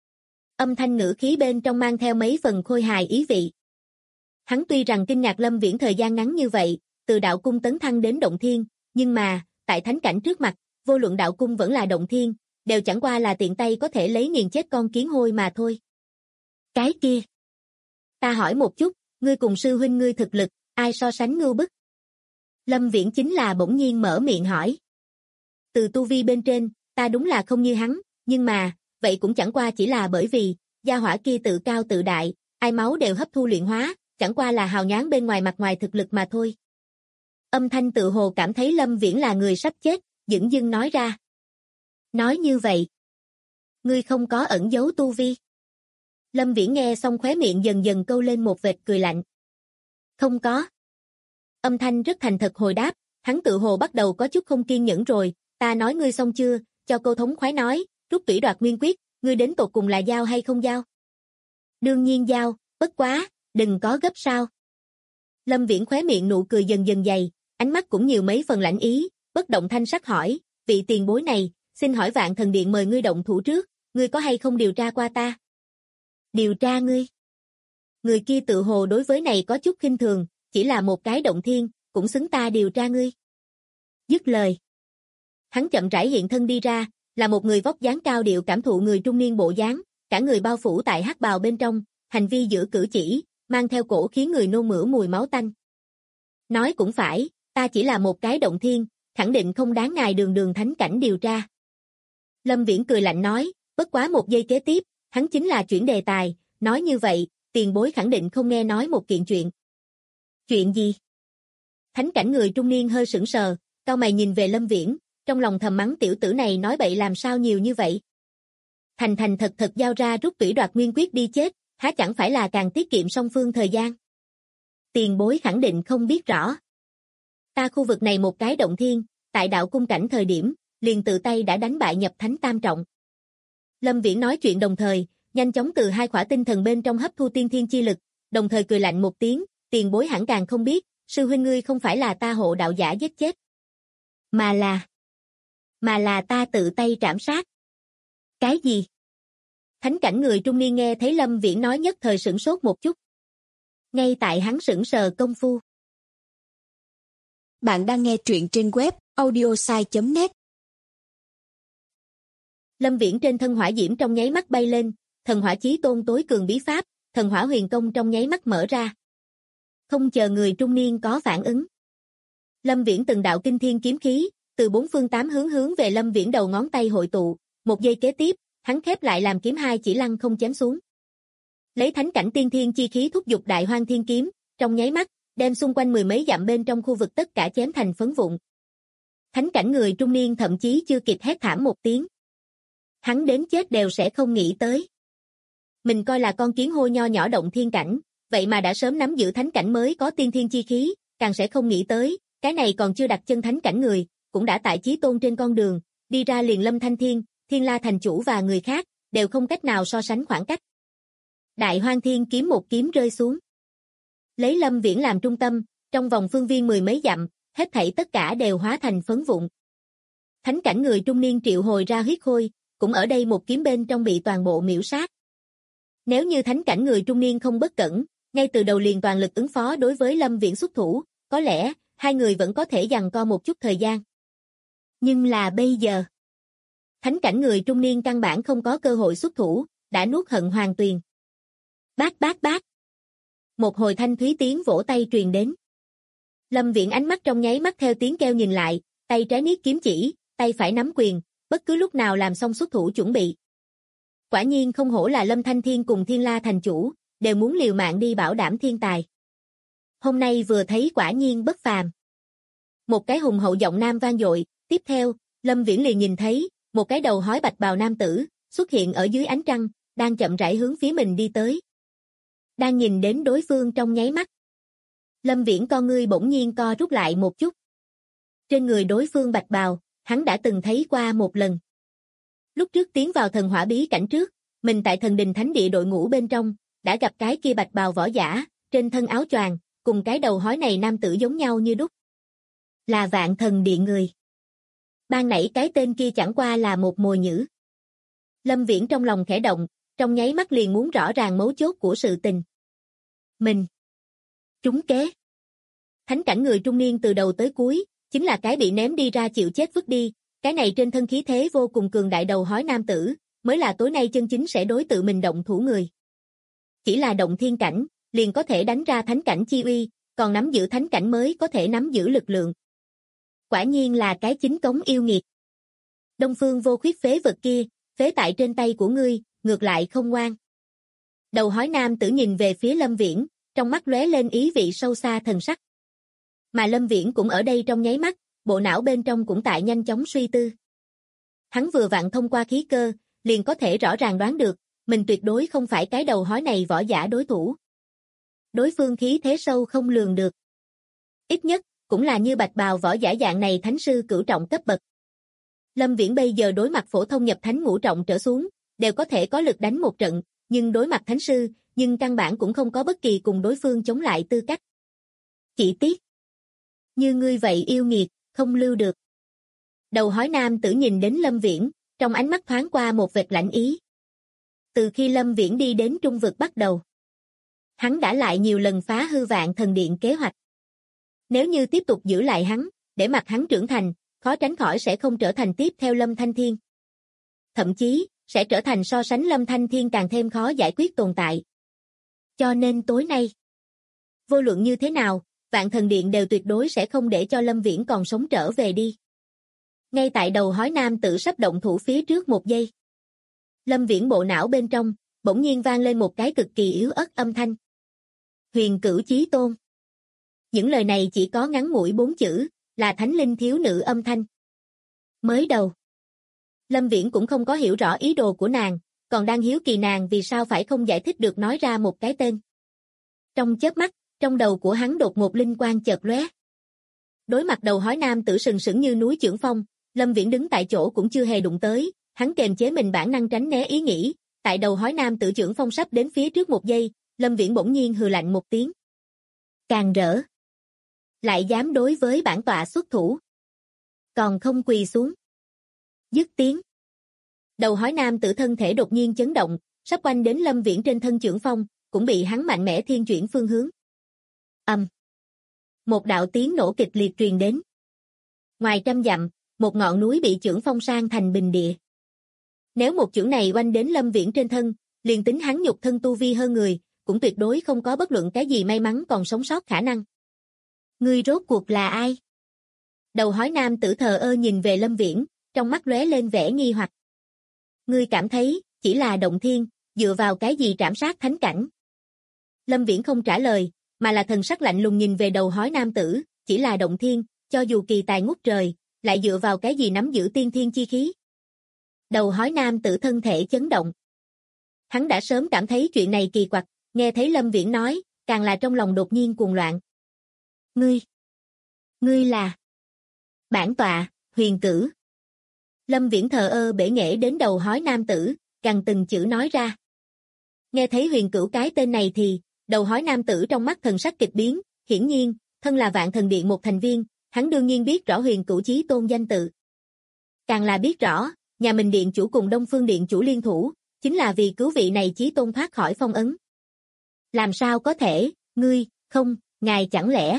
Âm thanh ngữ khí bên trong mang theo mấy phần khôi hài ý vị. Hắn tuy rằng kinh ngạc Lâm Viễn thời gian ngắn như vậy, từ đạo cung tấn thăng đến động thiên, nhưng mà, tại thánh cảnh trước mặt, vô luận đạo cung vẫn là động thiên, đều chẳng qua là tiện tay có thể lấy nghiền chết con kiến hôi mà thôi. Cái kia. Ta hỏi một chút, ngươi cùng sư huynh ngươi thực lực, ai so sánh ngưu bức? Lâm Viễn chính là bỗng nhiên mở miệng hỏi. Từ tu vi bên trên, ta đúng là không như hắn, nhưng mà, vậy cũng chẳng qua chỉ là bởi vì, gia hỏa kia tự cao tự đại, ai máu đều hấp thu luyện hóa, chẳng qua là hào nhoáng bên ngoài mặt ngoài thực lực mà thôi. Âm thanh tự hồ cảm thấy Lâm Viễn là người sắp chết, dửng dưng nói ra. Nói như vậy, ngươi không có ẩn giấu tu vi. Lâm Viễn nghe xong khóe miệng dần dần câu lên một vệt cười lạnh. Không có. Âm thanh rất thành thật hồi đáp, hắn tự hồ bắt đầu có chút không kiên nhẫn rồi, ta nói ngươi xong chưa, cho cô thống khoái nói, rút tủy đoạt nguyên quyết, ngươi đến tột cùng là giao hay không giao? Đương nhiên giao, bất quá, đừng có gấp sao. Lâm Viễn khóe miệng nụ cười dần dần dày, ánh mắt cũng nhiều mấy phần lãnh ý, bất động thanh sắc hỏi, vị tiền bối này, xin hỏi Vạn Thần Điện mời ngươi động thủ trước, ngươi có hay không điều tra qua ta? Điều tra ngươi? Người kia tự hồ đối với này có chút khinh thường, chỉ là một cái động thiên, cũng xứng ta điều tra ngươi. Dứt lời. Hắn chậm rãi hiện thân đi ra, là một người vóc dáng cao điệu cảm thụ người trung niên bộ dáng, cả người bao phủ tại hắc bào bên trong, hành vi giữa cử chỉ, mang theo cổ khiến người nôn mửa mùi máu tanh. Nói cũng phải, ta chỉ là một cái động thiên, khẳng định không đáng ngài đường đường thánh cảnh điều tra. Lâm Viễn cười lạnh nói, bất quá một giây kế tiếp, hắn chính là chuyển đề tài, nói như vậy, tiền bối khẳng định không nghe nói một kiện chuyện. Chuyện gì? Thánh cảnh người trung niên hơi sững sờ, cau mày nhìn về Lâm Viễn, trong lòng thầm mắng tiểu tử này nói bậy làm sao nhiều như vậy. Thành thành thật thật giao ra rút tủy đoạt nguyên quyết đi chết, há chẳng phải là càng tiết kiệm song phương thời gian. Tiền bối khẳng định không biết rõ. Ta khu vực này một cái động thiên, tại đạo cung cảnh thời điểm, liền tự tay đã đánh bại nhập thánh tam trọng. Lâm Viễn nói chuyện đồng thời, nhanh chóng từ hai khỏa tinh thần bên trong hấp thu tiên thiên chi lực, đồng thời cười lạnh một tiếng, tiền bối hẳn càng không biết, sư huynh ngươi không phải là ta hộ đạo giả giết chết. Mà là ta tự tay trảm sát. Cái gì? Thánh cảnh người trung niên nghe thấy Lâm Viễn nói nhất thời sửng sốt một chút. Ngay tại hắn sững sờ công phu.
Bạn đang nghe truyện trên web audiosai.net.
Lâm Viễn trên thân hỏa diễm trong nháy mắt bay lên, thần hỏa chí tôn tối cường bí pháp, thần hỏa huyền công trong nháy mắt mở ra. Không chờ người trung niên có phản ứng. Lâm Viễn từng đạo kinh thiên kiếm khí, từ bốn phương tám hướng về Lâm Viễn đầu ngón tay hội tụ, một giây kế tiếp, hắn khép lại làm kiếm hai chỉ lăng không chém xuống. Lấy thánh cảnh tiên thiên chi khí thúc giục đại hoang thiên kiếm, trong nháy mắt, đem xung quanh mười mấy dặm bên trong khu vực tất cả chém thành phấn vụn. Thánh cảnh người trung niên thậm chí chưa kịp hét thảm một tiếng. Hắn đến chết đều sẽ không nghĩ tới. Mình coi là con kiến hôi nho nhỏ động thiên cảnh, vậy mà đã sớm nắm giữ thánh cảnh mới có tiên thiên chi khí, càng sẽ không nghĩ tới, cái này còn chưa đặt chân thánh cảnh người, cũng đã tại chí tôn trên con đường, đi ra liền Lâm Thanh Thiên, Thiên La thành chủ và người khác, đều không cách nào so sánh khoảng cách. Đại hoang thiên kiếm một kiếm rơi xuống. Lấy Lâm Viễn làm trung tâm, trong vòng phương viên mười mấy dặm, hết thảy tất cả đều hóa thành phấn vụn. Thánh cảnh người trung niên triệu hồi ra huyết khôi, cũng ở đây một kiếm bên trong bị toàn bộ miểu sát. Nếu như thánh cảnh người trung niên không bất cẩn, ngay từ đầu liền toàn lực ứng phó đối với Lâm Viễn xuất thủ, có lẽ, hai người vẫn có thể giằng co một chút thời gian. Nhưng là bây giờ, thánh cảnh người trung niên căn bản không có cơ hội xuất thủ, đã nuốt hận hoàng tuyền. Bát. Một hồi thanh thúy tiếng vỗ tay truyền đến. Lâm Viễn ánh mắt trong nháy mắt theo tiếng kêu nhìn lại, tay trái niết kiếm chỉ, tay phải nắm quyền, bất cứ lúc nào làm xong xuất thủ chuẩn bị. Quả nhiên không hổ là Lâm Thanh Thiên cùng Thiên La thành chủ, đều muốn liều mạng đi bảo đảm thiên tài. Hôm nay vừa thấy quả nhiên bất phàm. Một cái hùng hậu giọng nam vang dội, tiếp theo, Lâm Viễn liền nhìn thấy, một cái đầu hói bạch bào nam tử, xuất hiện ở dưới ánh trăng, đang chậm rãi hướng phía mình đi tới. Đang nhìn đến đối phương trong nháy mắt. Lâm Viễn con ngươi bỗng nhiên co rút lại một chút. Trên người đối phương bạch bào, hắn đã từng thấy qua một lần. Lúc trước tiến vào thần hỏa bí cảnh trước, mình tại thần đình thánh địa đội ngũ bên trong, đã gặp cái kia bạch bào võ giả, trên thân áo choàng, cùng cái đầu hói này nam tử giống nhau như đúc. Là Vạn Thần Điện người. Ban nãy cái tên kia chẳng qua là một mồi nhử. Lâm Viễn trong lòng khẽ động, trong nháy mắt liền muốn rõ ràng mấu chốt của sự tình. Mình trúng kế. Thánh cảnh người trung niên từ đầu tới cuối, chính là cái bị ném đi ra chịu chết vứt đi, cái này trên thân khí thế vô cùng cường đại đầu hói nam tử, mới là tối nay chân chính sẽ đối tự mình động thủ người. Chỉ là động thiên cảnh, liền có thể đánh ra thánh cảnh chi uy, còn nắm giữ thánh cảnh mới có thể nắm giữ lực lượng. Quả nhiên là cái chính cống yêu nghiệt. Đông Phương Vô Khuyết phế vật kia, phế tại trên tay của ngươi, ngược lại không ngoan. Đầu hói nam tử nhìn về phía Lâm Viễn, trong mắt lóe lên ý vị sâu xa thần sắc. Mà Lâm Viễn cũng ở đây trong nháy mắt, bộ não bên trong cũng tại nhanh chóng suy tư. Hắn vừa vặn thông qua khí cơ, liền có thể rõ ràng đoán được, mình tuyệt đối không phải cái đầu hói này võ giả đối thủ. Đối phương khí thế sâu không lường được. Ít nhất, cũng là như bạch bào võ giả dạng này thánh sư cửu trọng cấp bậc. Lâm Viễn bây giờ đối mặt phổ thông nhập thánh ngũ trọng trở xuống, đều có thể có lực đánh một trận, nhưng đối mặt thánh sư, nhưng căn bản cũng không có bất kỳ cùng đối phương chống lại tư cách. Chỉ tiếc. Như ngươi vậy yêu nghiệt, không lưu được. Đầu hói nam tử nhìn đến Lâm Viễn, trong ánh mắt thoáng qua một vệt lạnh ý. Từ khi Lâm Viễn đi đến trung vực bắt đầu, hắn đã lại nhiều lần phá hư Vạn Thần Điện kế hoạch. Nếu như tiếp tục giữ lại hắn, để mặc hắn trưởng thành, khó tránh khỏi sẽ không trở thành tiếp theo Lâm Thanh Thiên. Thậm chí, sẽ trở thành so sánh Lâm Thanh Thiên càng thêm khó giải quyết tồn tại. Cho nên tối nay, vô luận như thế nào, Vạn Thần Điện đều tuyệt đối sẽ không để cho Lâm Viễn còn sống trở về đi. Ngay tại đầu hói nam tử sắp động thủ phía trước một giây. Lâm Viễn bộ não bên trong, bỗng nhiên vang lên một cái cực kỳ yếu ớt âm thanh. Huyền Cửu Chí Tôn. Những lời này chỉ có ngắn ngủi 4 chữ, là thánh linh thiếu nữ âm thanh. Mới đầu, Lâm Viễn cũng không có hiểu rõ ý đồ của nàng, còn đang hiếu kỳ nàng vì sao phải không giải thích được nói ra một cái tên. Trong chớp mắt, trong đầu của hắn đột một linh quang chợt lóe. Đối mặt đầu hói nam tử sừng sững như núi chưởng phong, Lâm Viễn đứng tại chỗ cũng chưa hề đụng tới, hắn kềm chế mình bản năng tránh né ý nghĩ, tại đầu hói nam tử chưởng phong sắp đến phía trước một giây, Lâm Viễn bỗng nhiên hừ lạnh một tiếng. Càng rỡ. Lại dám đối với bản tọa xuất thủ. Còn không quỳ xuống. Dứt tiếng. Đầu hói nam tử thân thể đột nhiên chấn động, sắp quanh đến Lâm Viễn trên thân chưởng phong, cũng bị hắn mạnh mẽ thiên chuyển phương hướng. Một đạo tiếng nổ kịch liệt truyền đến. Ngoài trăm dặm, một ngọn núi bị chưởng phong san thành bình địa. Nếu một chưởng này oanh đến Lâm Viễn trên thân, liền tính hắn nhục thân tu vi hơn người, cũng tuyệt đối không có bất luận cái gì may mắn còn sống sót khả năng. Ngươi rốt cuộc là ai? Đầu hói nam tử thờ ơ nhìn về Lâm Viễn, trong mắt lóe lên vẻ nghi hoặc. Ngươi cảm thấy, chỉ là động thiên, dựa vào cái gì trảm sát thánh cảnh? Lâm Viễn không trả lời, mà là thần sắc lạnh lùng nhìn về đầu hói nam tử, chỉ là động thiên, cho dù kỳ tài ngút trời, lại dựa vào cái gì nắm giữ tiên thiên chi khí? Đầu hói nam tử thân thể chấn động. Hắn đã sớm cảm thấy chuyện này kỳ quặc, nghe thấy Lâm Viễn nói, càng là trong lòng đột nhiên cuồng loạn. Ngươi là... Bản tọa, Huyền Cửu. Lâm Viễn thờ ơ bể nghệ đến đầu hói nam tử, gằn từng chữ nói ra. Nghe thấy Huyền Cửu cái tên này thì, đầu hói nam tử trong mắt thần sắc kịch biến, hiển nhiên, thân là Vạn Thần Điện một thành viên, hắn đương nhiên biết rõ Huyền Cửu Chí Tôn danh tự. Càng là biết rõ, nhà mình điện chủ cùng Đông Phương điện chủ liên thủ, chính là vì cứu vị này Chí Tôn thoát khỏi phong ấn. Làm sao có thể, ngài chẳng lẽ...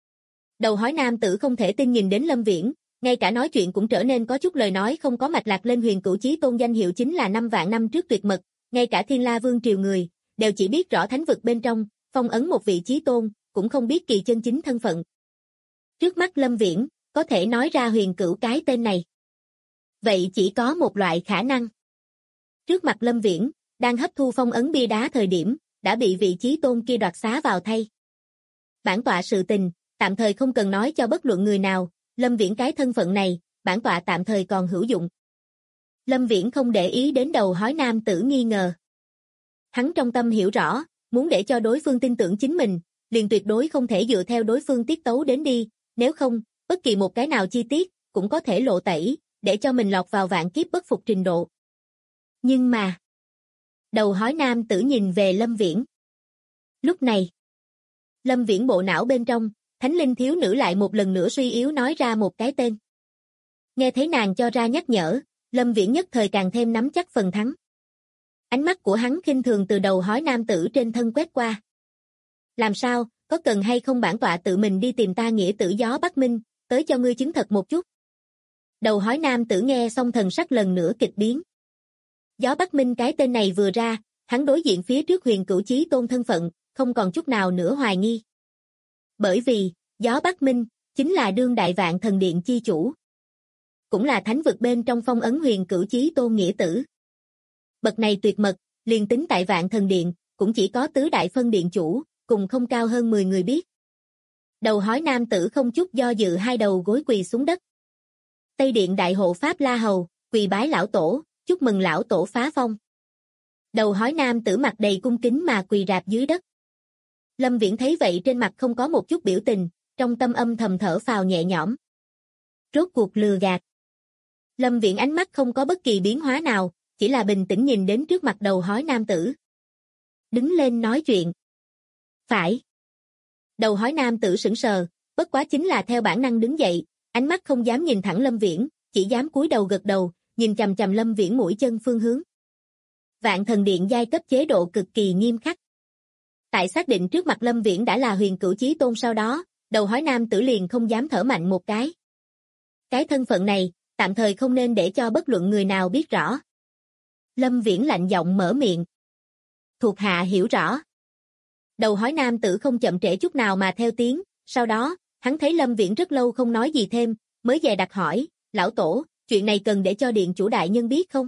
Đầu hói nam tử không thể tin nhìn đến Lâm Viễn, ngay cả nói chuyện cũng trở nên có chút lời nói không có mạch lạc lên. Huyền Cửu Chí Tôn danh hiệu chính là 5 vạn năm trước tuyệt mật, ngay cả Thiên La Vương triều người, đều chỉ biết rõ thánh vực bên trong, phong ấn một vị Chí Tôn, cũng không biết kỳ chân chính thân phận. Trước mắt Lâm Viễn, có thể nói ra Huyền Cửu cái tên này. Vậy chỉ có một loại khả năng. Trước mặt Lâm Viễn, đang hấp thu phong ấn bia đá thời điểm, đã bị vị Chí Tôn kia đoạt xá vào thay. Bản tọa sự tình, tạm thời không cần nói cho bất luận người nào, Lâm Viễn cái thân phận này, bản tọa tạm thời còn hữu dụng. Lâm Viễn không để ý đến đầu hói nam tử nghi ngờ. Hắn trong tâm hiểu rõ, muốn để cho đối phương tin tưởng chính mình, liền tuyệt đối không thể dựa theo đối phương tiết tấu đến đi, nếu không, bất kỳ một cái nào chi tiết, cũng có thể lộ tẩy, để cho mình lọt vào vạn kiếp bất phục trình độ. Nhưng mà... Đầu hói nam tử nhìn về Lâm Viễn. Lúc này, Lâm Viễn bộ não bên trong, thánh linh thiếu nữ lại một lần nữa suy yếu nói ra một cái tên. Nghe thấy nàng cho ra nhắc nhở, Lâm Viễn nhất thời càng thêm nắm chắc phần thắng. Ánh mắt của hắn khinh thường từ đầu hói nam tử trên thân quét qua. Làm sao, có cần hay không bản tọa tự mình đi tìm ta nghĩa tử Gió Bắc Minh, tới cho ngươi chứng thật một chút. Đầu hói nam tử nghe xong thần sắc lần nữa kịch biến. Gió Bắc Minh cái tên này vừa ra, hắn đối diện phía trước Huyền Cửu Chí Tôn thân phận, không còn chút nào nữa hoài nghi. Bởi vì, Gió Bắc Minh, chính là đương đại Vạn Thần Điện chi chủ. Cũng là thánh vực bên trong phong ấn Huyền Cửu Chí Tôn nghĩa tử. Bậc này tuyệt mật, liền tính tại Vạn Thần Điện, cũng chỉ có tứ đại phân điện chủ, cùng không cao hơn 10 người biết. Đầu hói nam tử không chút do dự hai đầu gối quỳ xuống đất. Tây Điện đại hộ Pháp La Hầu, quỳ bái lão tổ, chúc mừng lão tổ phá phong. Đầu hói nam tử mặt đầy cung kính mà quỳ rạp dưới đất. Lâm Viễn thấy vậy trên mặt không có một chút biểu tình, trong tâm âm thầm thở phào nhẹ nhõm. Rốt cuộc lừa gạt. Lâm Viễn ánh mắt không có bất kỳ biến hóa nào, chỉ là bình tĩnh nhìn đến trước mặt đầu hói nam tử. Đứng lên nói chuyện. Phải. Đầu hói nam tử sững sờ, bất quá chính là theo bản năng đứng dậy, ánh mắt không dám nhìn thẳng Lâm Viễn, chỉ dám cúi đầu gật đầu, nhìn chằm chằm Lâm Viễn mũi chân phương hướng. Vạn Thần Điện giai cấp chế độ cực kỳ nghiêm khắc. Tại xác định trước mặt Lâm Viễn đã là Huyền Cửu Chí Tôn sau đó, đầu hói nam tử liền không dám thở mạnh một cái. Cái thân phận này, tạm thời không nên để cho bất luận người nào biết rõ. Lâm Viễn lạnh giọng mở miệng. Thuộc hạ hiểu rõ. Đầu hói nam tử không chậm trễ chút nào mà theo tiếng, sau đó, hắn thấy Lâm Viễn rất lâu không nói gì thêm, mới dè đặt hỏi, lão tổ, chuyện này cần để cho điện chủ đại nhân biết không?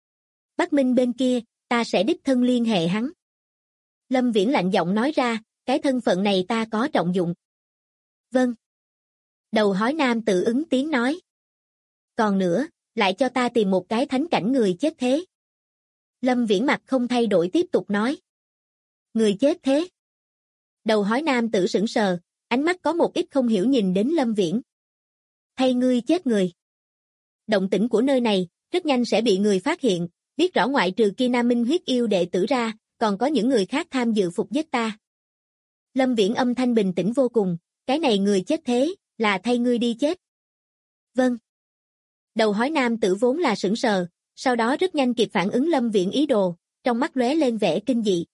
Bắc Minh bên kia, ta sẽ đích thân liên hệ hắn. Lâm Viễn lạnh giọng nói ra, cái thân phận này ta có trọng dụng. Vâng. Đầu hói nam tử ứng tiếng nói. Còn nữa, lại cho ta tìm một cái thánh cảnh người chết thế. Lâm Viễn mặt không thay đổi tiếp tục nói. Người chết thế. Đầu hói nam tử sững sờ, ánh mắt có một ít không hiểu nhìn đến Lâm Viễn. Thay ngươi chết người. Động tĩnh của nơi này, rất nhanh sẽ bị người phát hiện, biết rõ ngoại trừ kia Nam Minh huyết yêu đệ tử ra, còn có những người khác tham dự phục giết ta. Lâm Viễn âm thanh bình tĩnh vô cùng, cái này người chết thế, là thay ngươi đi chết. Vâng. Đầu hói nam tử vốn là sững sờ, sau đó rất nhanh kịp phản ứng Lâm Viễn ý đồ, trong mắt lóe lên vẻ kinh dị.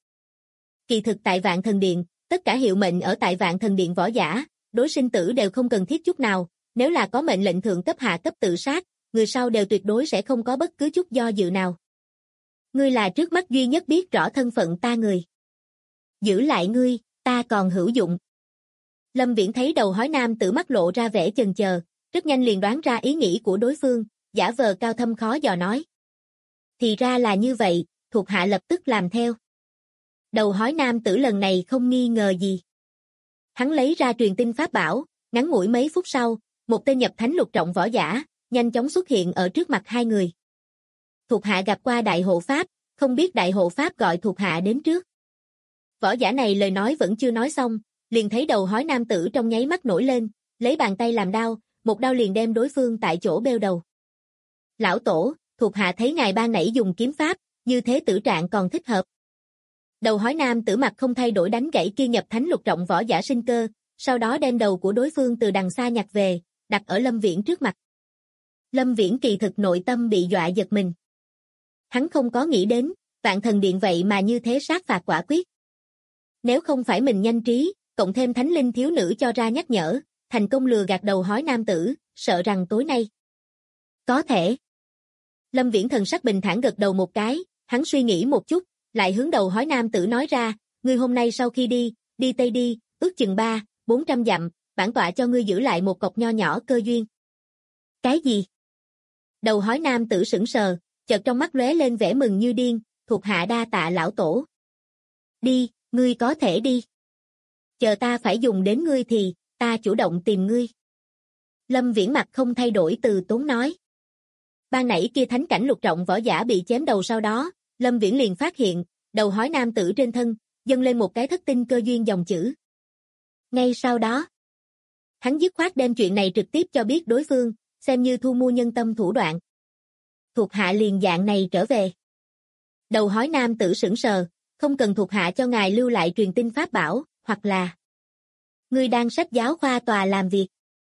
Kỳ thực tại Vạn Thần Điện, tất cả hiệu mệnh ở tại Vạn Thần Điện võ giả, đối sinh tử đều không cần thiết chút nào, nếu là có mệnh lệnh thượng cấp hạ cấp tự sát, người sau đều tuyệt đối sẽ không có bất cứ chút do dự nào. Ngươi là trước mắt duy nhất biết rõ thân phận ta người. Giữ lại ngươi, ta còn hữu dụng. Lâm Viễn thấy đầu hói nam tử mắt lộ ra vẻ chần chờ, rất nhanh liền đoán ra ý nghĩ của đối phương, giả vờ cao thâm khó dò nói. Thì ra là như vậy, thuộc hạ lập tức làm theo. Đầu hói nam tử lần này không nghi ngờ gì. Hắn lấy ra truyền tin pháp bảo, ngắn ngủi mấy phút sau, một tên nhập thánh lục trọng võ giả, nhanh chóng xuất hiện ở trước mặt hai người. Thuộc hạ gặp qua đại hộ pháp, không biết đại hộ pháp gọi thuộc hạ đến trước. Võ giả này lời nói vẫn chưa nói xong, liền thấy đầu hói nam tử trong nháy mắt nổi lên, lấy bàn tay làm đao, một đao liền đem đối phương tại chỗ bêu đầu. Lão tổ, thuộc hạ thấy ngài ban nãy dùng kiếm pháp, như thế tử trạng còn thích hợp. Đầu hói nam tử mặt không thay đổi đánh gãy kia nhập thánh lục trọng võ giả sinh cơ, sau đó đem đầu của đối phương từ đằng xa nhặt về, đặt ở Lâm Viễn trước mặt. Lâm Viễn kỳ thực nội tâm bị dọa giật mình. Hắn không có nghĩ đến, Vạn Thần Điện vậy mà như thế sát phạt quả quyết. Nếu không phải mình nhanh trí, cộng thêm thánh linh thiếu nữ cho ra nhắc nhở, thành công lừa gạt đầu hói nam tử, sợ rằng tối nay. Có thể. Lâm Viễn thần sắc bình thản gật đầu một cái, hắn suy nghĩ một chút, lại hướng đầu hói nam tử nói ra, ngươi hôm nay sau khi đi Tây đi, ước chừng 400 dặm, bản tọa cho ngươi giữ lại một cọc nho nhỏ cơ duyên. Cái gì? Đầu hói nam tử sững sờ, chợt trong mắt lóe lên vẻ mừng như điên, thuộc hạ đa tạ lão tổ. Đi, ngươi có thể đi. Chờ ta phải dùng đến ngươi thì, ta chủ động tìm ngươi. Lâm Viễn mặt không thay đổi từ tốn nói. Ban nãy kia thánh cảnh lục trọng võ giả bị chém đầu sau đó, Lâm Viễn liền phát hiện, đầu hói nam tử trên thân, dâng lên một cái thất tinh cơ duyên dòng chữ. Ngay sau đó, hắn dứt khoát đem chuyện này trực tiếp cho biết đối phương, xem như thu mua nhân tâm thủ đoạn. Thuộc hạ liền dạng này trở về. Đầu hói nam tử sững sờ, không cần thuộc hạ cho ngài lưu lại truyền tin pháp bảo, hoặc là ngươi đang sách giáo khoa tòa làm việc.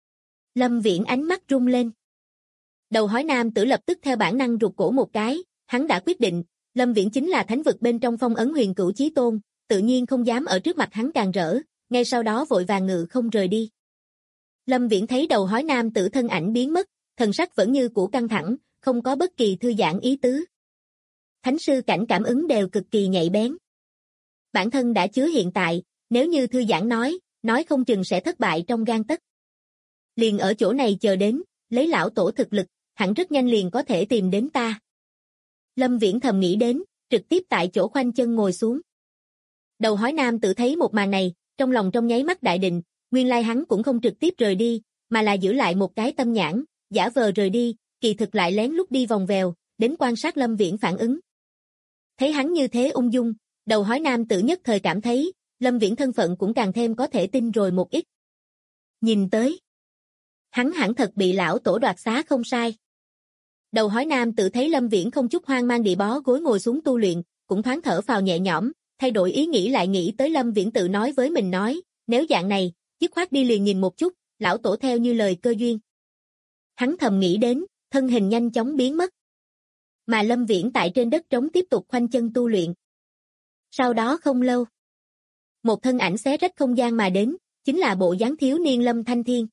Lâm Viễn ánh mắt rung lên. Đầu hói nam tử lập tức theo bản năng rụt cổ một cái, hắn đã quyết định, Lâm Viễn chính là thánh vực bên trong phong ấn huyền cửu chí tôn, tự nhiên không dám ở trước mặt hắn càn rỡ, ngay sau đó vội vàng ngự không rời đi. Lâm Viễn thấy đầu hói nam tử thân ảnh biến mất, thần sắc vẫn như cũ căng thẳng, không có bất kỳ thư giãn ý tứ. Thánh sư cảnh cảm ứng đều cực kỳ nhạy bén. Bản thân đã chứa hiện tại, nếu như thư giãn nói không chừng sẽ thất bại trong gang tấc. Liền ở chỗ này chờ đến, lấy lão tổ thực lực, hẳn rất nhanh liền có thể tìm đến ta. Lâm Viễn thầm nghĩ đến, trực tiếp tại chỗ khoanh chân ngồi xuống. Đầu hói nam tự thấy một màn này, trong lòng trong nháy mắt đại định, nguyên lai hắn cũng không trực tiếp rời đi, mà là giữ lại một cái tâm nhãn, giả vờ rời đi, kỳ thực lại lén lút đi vòng vèo, đến quan sát Lâm Viễn phản ứng. Thấy hắn như thế ung dung, đầu hói nam tự nhất thời cảm thấy, Lâm Viễn thân phận cũng càng thêm có thể tin rồi một ít. Nhìn tới, hắn hẳn thật bị lão tổ đoạt xá không sai. Đầu hói nam tự thấy Lâm Viễn không chút hoang mang địa bó gối ngồi xuống tu luyện, cũng thoáng thở phào nhẹ nhõm, thay đổi ý nghĩ lại nghĩ tới Lâm Viễn tự nói với mình nói, nếu dạng này, dứt khoát đi liền nhìn một chút, lão tổ theo như lời cơ duyên. Hắn thầm nghĩ đến, thân hình nhanh chóng biến mất. Mà Lâm Viễn tại trên đất trống tiếp tục khoanh chân tu luyện. Sau đó không lâu, một thân ảnh xé rách không gian mà đến, chính là bộ dáng thiếu niên Lâm Thanh Thiên.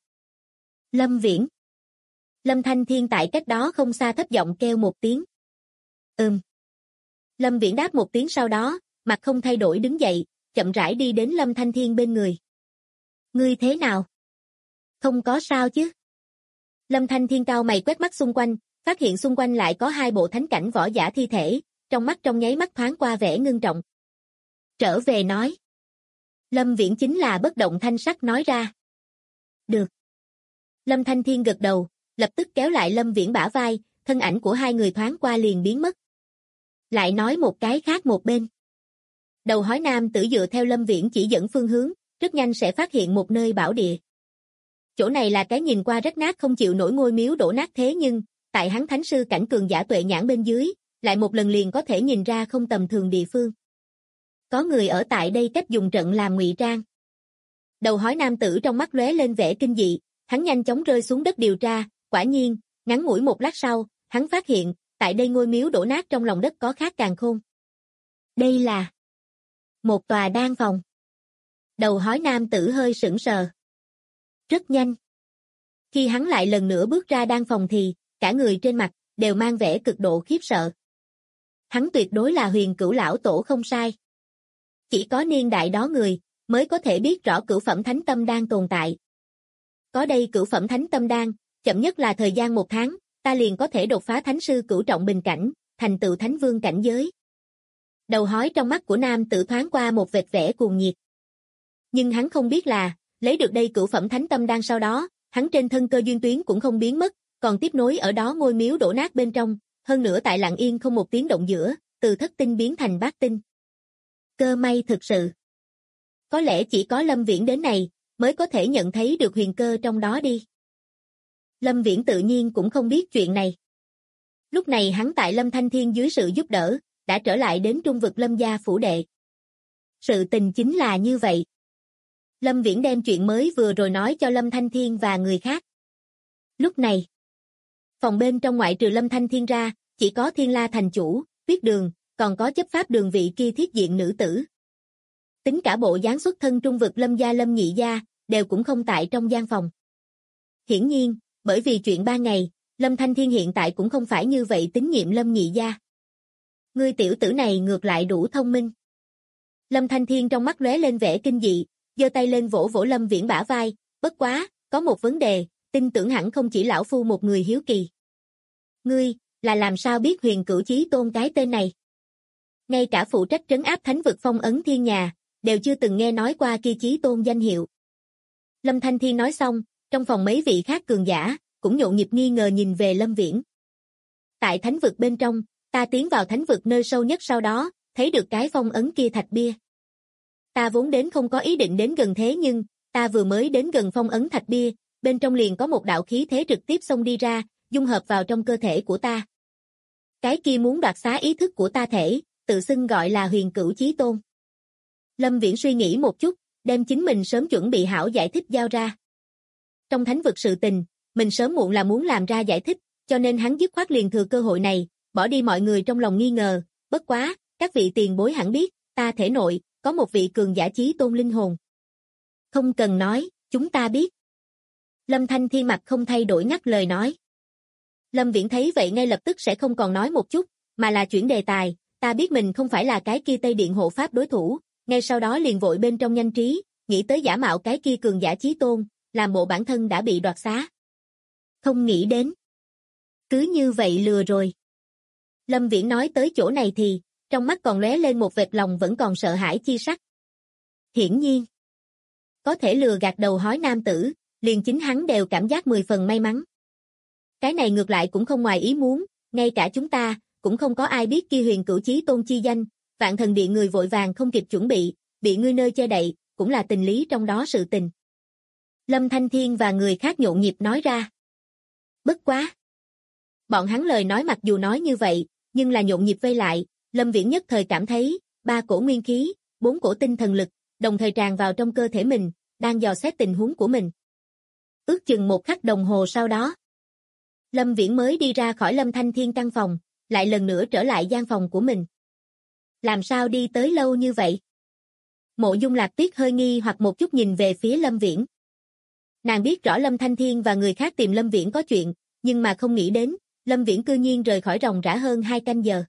Lâm Viễn. Lâm Thanh Thiên tại cách đó không xa thấp giọng kêu một tiếng. Lâm Viễn đáp một tiếng sau đó, mặt không thay đổi đứng dậy, chậm rãi đi đến Lâm Thanh Thiên bên người. Ngươi thế nào? Không có sao chứ? Lâm Thanh Thiên cao mày quét mắt xung quanh, phát hiện xung quanh lại có 2 bộ thánh cảnh võ giả thi thể, trong mắt trong nháy mắt thoáng qua vẻ ngưng trọng. Trở về nói. Lâm Viễn chính là bất động thanh sắc nói ra. Được. Lâm Thanh Thiên gật đầu, lập tức kéo lại Lâm Viễn bả vai, thân ảnh của 2 người thoáng qua liền biến mất. Lại nói một cái khác một bên. Đầu hói nam tử dựa theo Lâm Viễn chỉ dẫn phương hướng, rất nhanh sẽ phát hiện một nơi bảo địa. Chỗ này là cái nhìn qua rách nát không chịu nổi ngôi miếu đổ nát, thế nhưng, tại hắn thánh sư cảnh cường giả tuệ nhãn bên dưới, lại một lần liền có thể nhìn ra không tầm thường địa phương. Có người ở tại đây cách dùng trận làm ngụy trang. Đầu hói nam tử trong mắt lóe lên vẻ kinh dị, hắn nhanh chóng rơi xuống đất điều tra, quả nhiên, ngắn ngủi một lát sau, hắn phát hiện, tại đây ngôi miếu đổ nát trong lòng đất có khác càn khôn. Đây là một tòa đan phòng. Đầu hói nam tử hơi sững sờ. Rất nhanh. Khi hắn lại lần nữa bước ra đan phòng thì, cả người trên mặt, đều mang vẻ cực độ khiếp sợ. Hắn tuyệt đối là Huyền Cửu lão tổ không sai. Chỉ có niên đại đó người, mới có thể biết rõ cửu phẩm thánh tâm đan tồn tại. Có đây cửu phẩm thánh tâm đan, chậm nhất là thời gian 1 tháng, ta liền có thể đột phá thánh sư cửu trọng bình cảnh, thành tựu thánh vương cảnh giới. Đầu hói trong mắt của nam tử thoáng qua một vệt vẻ cuồng nhiệt. Nhưng hắn không biết là, lấy được đây cửu phẩm thánh tâm đan sau đó, hắn trên thân cơ duyên tuyến cũng không biến mất, còn tiếp nối ở đó ngôi miếu đổ nát bên trong, hơn nữa tại lặng yên không một tiếng động giữa, từ thất tinh biến thành bát tinh. Cơ may thực sự. Có lẽ chỉ có Lâm Viễn đến này, mới có thể nhận thấy được huyền cơ trong đó đi. Lâm Viễn tự nhiên cũng không biết chuyện này. Lúc này hắn tại Lâm Thanh Thiên dưới sự giúp đỡ, đã trở lại đến trung vực Lâm gia phủ đệ. Sự tình chính là như vậy. Lâm Viễn đem chuyện mới vừa rồi nói cho Lâm Thanh Thiên và người khác. Lúc này, phòng bên trong ngoại trừ Lâm Thanh Thiên ra, chỉ có Thiên La thành chủ, Tuyết Đường, còn có chấp pháp đường vị kia thiết diện nữ tử. Tính cả bộ dáng xuất thân trung vực Lâm gia Lâm nhị gia, đều cũng không tại trong gian phòng. Hiển nhiên, bởi vì chuyện 3 ngày, Lâm Thanh Thiên hiện tại cũng không phải như vậy tín nhiệm Lâm nhị gia. Ngươi tiểu tử này ngược lại đủ thông minh. Lâm Thanh Thiên trong mắt lóe lên vẻ kinh dị, giơ tay lên vỗ vỗ Lâm Viễn bả vai, bất quá, có một vấn đề, tin tưởng hẳn không chỉ lão phu một người hiếu kỳ. Ngươi, là làm sao biết Huyền Cửu Chí Tôn cái tên này? Ngay cả phụ trách trấn áp thánh vực phong ấn thiên nhà, đều chưa từng nghe nói qua kia Chí Tôn danh hiệu. Lâm Thanh Thiên nói xong, trong phòng mấy vị khác cường giả, cũng nhộn nhịp nghi ngờ nhìn về Lâm Viễn. Tại thánh vực bên trong, ta tiến vào thánh vực nơi sâu nhất sau đó, thấy được cái phong ấn kia thạch bia. Ta vốn đến không có ý định đến gần thế nhưng, ta vừa mới đến gần phong ấn thạch bia, bên trong liền có một đạo khí thế trực tiếp xông đi ra, dung hợp vào trong cơ thể của ta. Cái kia muốn đoạt xá ý thức của ta thể, tự xưng gọi là Huyền Cửu Chí Tôn. Lâm Viễn suy nghĩ một chút, đem chính mình sớm chuẩn bị hảo giải thích giao ra. Trong thánh vực sự tình, mình sớm muộn là muốn làm ra giải thích, cho nên hắn dứt khoát liền thừa cơ hội này, bỏ đi mọi người trong lòng nghi ngờ, bất quá, các vị tiền bối hẳn biết, ta thể nội, có một vị cường giả Chí Tôn linh hồn. Không cần nói, chúng ta biết. Lâm Thanh Thiên mặt không thay đổi ngắt lời nói. Lâm Viễn thấy vậy ngay lập tức sẽ không còn nói một chút, mà là chuyển đề tài, ta biết mình không phải là cái kia Tây Điện hộ pháp đối thủ, ngay sau đó liền vội bên trong nhanh trí, nghĩ tới giả mạo cái kia cường giả Chí Tôn, làm bộ bản thân đã bị đoạt xá. Không nghĩ đến. Cứ như vậy lừa rồi. Lâm Viễn nói tới chỗ này thì, trong mắt còn lóe lên một vệt lòng vẫn còn sợ hãi chi sắc. Hiển nhiên, có thể lừa gạt đầu hói nam tử, liền chính hắn đều cảm giác 10 phần may mắn. Cái này ngược lại cũng không ngoài ý muốn, ngay cả chúng ta, cũng không có ai biết kia Huyền Cửu Chí Tôn chi danh, Vạn Thần Điện người vội vàng không kịp chuẩn bị ngươi nơi che đậy, cũng là tình lý trong đó sự tình. Lâm Thanh Thiên và người khác nhộn nhịp nói ra. Bất quá. Bọn hắn lời nói mặc dù nói như vậy, nhưng là nhộn nhịp vây lại, Lâm Viễn nhất thời cảm thấy, 3 cổ nguyên khí, 4 cổ tinh thần lực, đồng thời tràn vào trong cơ thể mình, đang dò xét tình huống của mình. Ước chừng 1 khắc đồng hồ sau đó, Lâm Viễn mới đi ra khỏi Lâm Thanh Thiên căn phòng, lại lần nữa trở lại gian phòng của mình. Làm sao đi tới lâu như vậy? Mộ Dung Lạc Tuyết hơi nghi hoặc một chút nhìn về phía Lâm Viễn. Nàng biết rõ Lâm Thanh Thiên và người khác tìm Lâm Viễn có chuyện, nhưng mà không nghĩ đến, Lâm Viễn cư nhiên rời khỏi ròng rã hơn 2 canh giờ.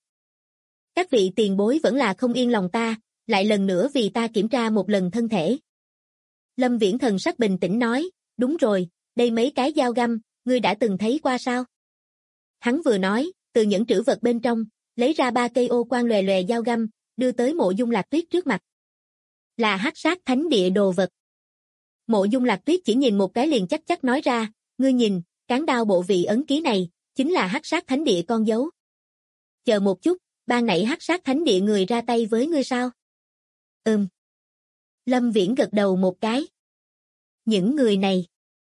Các vị tiền bối vẫn là không yên lòng ta, lại lần nữa vì ta kiểm tra một lần thân thể. Lâm Viễn thần sắc bình tĩnh nói, đúng rồi, đây mấy cái dao găm, ngươi đã từng thấy qua sao? Hắn vừa nói, từ những trữ vật bên trong, lấy ra 3 cây ô quang lòe lòe dao găm, đưa tới Mộ Dung Lạc Tuyết trước mặt. Là Hắc Sát Thánh Địa đồ vật. Mộ Dung Lạc Tuyết chỉ nhìn một cái liền chắc chắc nói ra, ngươi nhìn, cán đao bộ vị ấn ký này, chính là Hắc Sát Thánh Địa con dấu. Chờ một chút, ban nãy Hắc Sát Thánh Địa người ra tay với ngươi sao? Lâm Viễn gật đầu một cái. Những người này.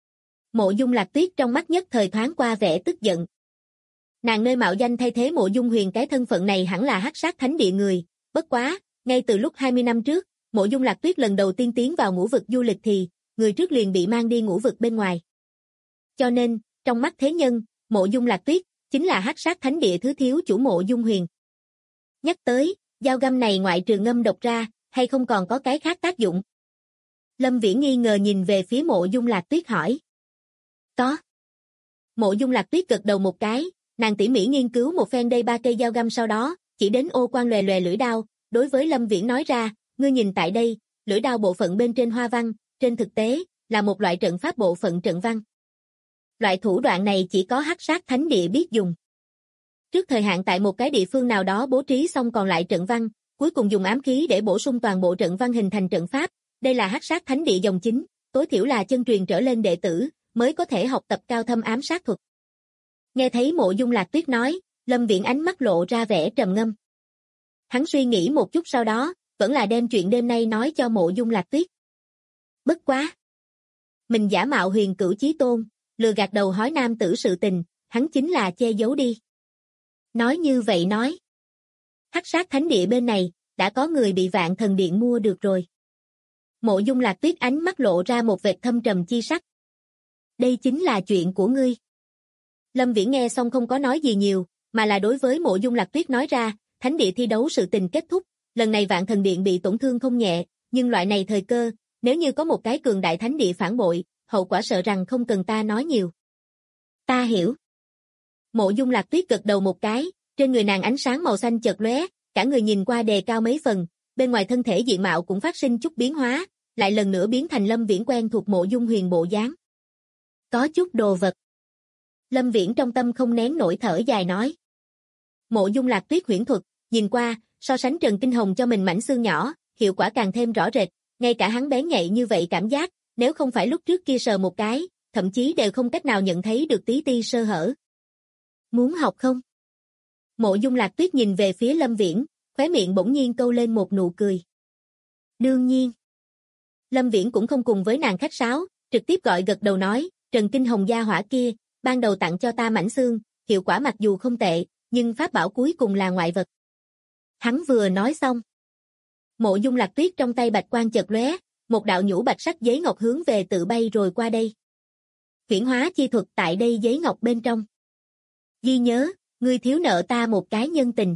Mộ Dung Lạc Tuyết trong mắt nhất thời thoáng qua vẻ tức giận. Nàng nơi mạo danh thay thế Mộ Dung Huyền cái thân phận này hẳn là Hắc Sát Thánh Địa người, bất quá, ngay từ lúc 20 năm trước, Mộ Dung Lạc Tuyết lần đầu tiên tiến vào ngũ vực du lịch thì, người trước liền bị mang đi ngũ vực bên ngoài. Cho nên, trong mắt thế nhân, Mộ Dung Lạc Tuyết chính là Hắc Sát Thánh Địa thứ thiếu chủ Mộ Dung Huyền. Nhắc tới, dao găm này ngoại trừ ngâm độc ra, hay không còn có cái khác tác dụng? Lâm Viễn nghi ngờ nhìn về phía Mộ Dung Lạc Tuyết hỏi. Có. Mộ Dung Lạc Tuyết gật đầu một cái, nàng tỉ mỉ nghiên cứu một phen đây 3 cây dao găm sau đó, chỉ đến ô quang lòe lòe lưỡi đao, đối với Lâm Viễn nói ra, ngươi nhìn tại đây, lưỡi đao bộ phận bên trên hoa văn, trên thực tế, là một loại trận pháp bộ phận trận văn. Loại thủ đoạn này chỉ có Hắc Sát Thánh Địa biết dùng. Trước thời hạn tại một cái địa phương nào đó bố trí xong còn lại trận văn, cuối cùng dùng ám khí để bổ sung toàn bộ trận văn hình thành trận pháp, đây là Hắc Sát Thánh Địa dòng chính, tối thiểu là chân truyền trở lên đệ tử, mới có thể học tập cao thâm ám sát thuật. Nghe thấy Mộ Dung Lạc Tuyết nói, Lâm Viễn ánh mắt lộ ra vẻ trầm ngâm. Hắn suy nghĩ một chút sau đó, vẫn là đem chuyện đêm nay nói cho Mộ Dung Lạc Tuyết. Bất quá. Mình giả mạo Huyền Cửu Chí Tôn, lừa gạt đầu hói nam tử sự tình, hắn chính là che giấu đi. Nói như vậy nói. Hắc Sát Thánh Địa bên này, đã có người bị Vạn Thần Điện mua được rồi. Mộ Dung Lạc Tuyết ánh mắt lộ ra một vệt thâm trầm chi sắc. Đây chính là chuyện của ngươi. Lâm Viễn nghe xong không có nói gì nhiều, mà là đối với Mộ Dung Lạc Tuyết nói ra, Thánh Địa thi đấu sự tình kết thúc, lần này Vạn Thần Điện bị tổn thương không nhẹ, nhưng loại này thời cơ, nếu như có một cái cường đại Thánh Địa phản bội, hậu quả sợ rằng không cần ta nói nhiều. Ta hiểu. Mộ Dung Lạc Tuyết gật đầu một cái, trên người nàng ánh sáng màu xanh chợt lóe, cả người nhìn qua đề cao mấy phần, bên ngoài thân thể diện mạo cũng phát sinh chút biến hóa, lại lần nữa biến thành Lâm Viễn quen thuộc Mộ Dung Huyền bộ dáng. Có chút đồ vật. Lâm Viễn trong tâm không nén nổi thở dài nói. Mộ Dung Lạc Tuyết huyễn thuật, nhìn qua, so sánh Trần Kinh Hồng cho mình mảnh xương nhỏ, hiệu quả càng thêm rõ rệt, ngay cả hắn bén nhạy như vậy cảm giác, nếu không phải lúc trước kia sờ một cái, thậm chí đều không cách nào nhận thấy được tí ti sơ hở. Muốn học không? Mộ Dung Lạc Tuyết nhìn về phía Lâm Viễn, khóe miệng bỗng nhiên câu lên một nụ cười. Đương nhiên. Lâm Viễn cũng không cùng với nàng khách sáo, trực tiếp gọi gật đầu nói, Trần Kinh Hồng gia hỏa kia, ban đầu tặng cho ta mảnh xương, hiệu quả mặc dù không tệ, nhưng pháp bảo cuối cùng là ngoại vật. Hắn vừa nói xong. Mộ Dung Lạc Tuyết trong tay bạch quang chợt lóe, một đạo nhũ bạch sắc giấy ngọc hướng về tự bay rồi qua đây. Huyễn hóa chi thuật tại đây giấy ngọc bên trong. Ghi nhớ, ngươi thiếu nợ ta một cái nhân tình.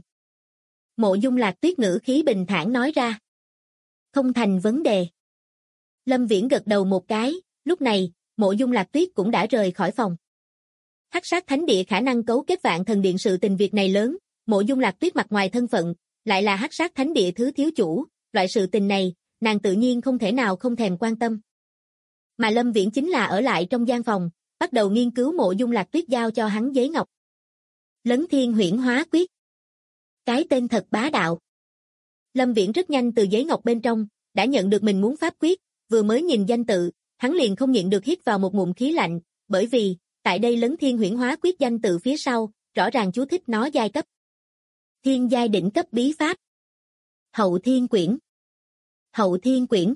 Mộ Dung Lạc Tuyết ngữ khí bình thản nói ra. Không thành vấn đề. Lâm Viễn gật đầu một cái, lúc này, Mộ Dung Lạc Tuyết cũng đã rời khỏi phòng. Hắc Sát Thánh Địa khả năng cấu kết Vạn Thần Điện sự tình việc này lớn, Mộ Dung Lạc Tuyết mặt ngoài thân phận, lại là Hắc Sát Thánh Địa thứ thiếu chủ, loại sự tình này, nàng tự nhiên không thể nào không thèm quan tâm. Mà Lâm Viễn chính là ở lại trong gian phòng, bắt đầu nghiên cứu Mộ Dung Lạc Tuyết giao cho hắn giấy ngọc. Lấn Thiên Huyễn Hóa Quyết. Cái tên thật bá đạo. Lâm Viễn rất nhanh từ giấy ngọc bên trong, đã nhận được mình muốn pháp quyết, vừa mới nhìn danh tự, hắn liền không nhịn được hít vào một ngụm khí lạnh, bởi vì, tại đây Lấn Thiên Huyễn Hóa Quyết danh tự phía sau, rõ ràng chú thích nó giai cấp. Thiên giai đỉnh cấp bí pháp. Hậu Thiên Quyển. Hậu Thiên Quyển.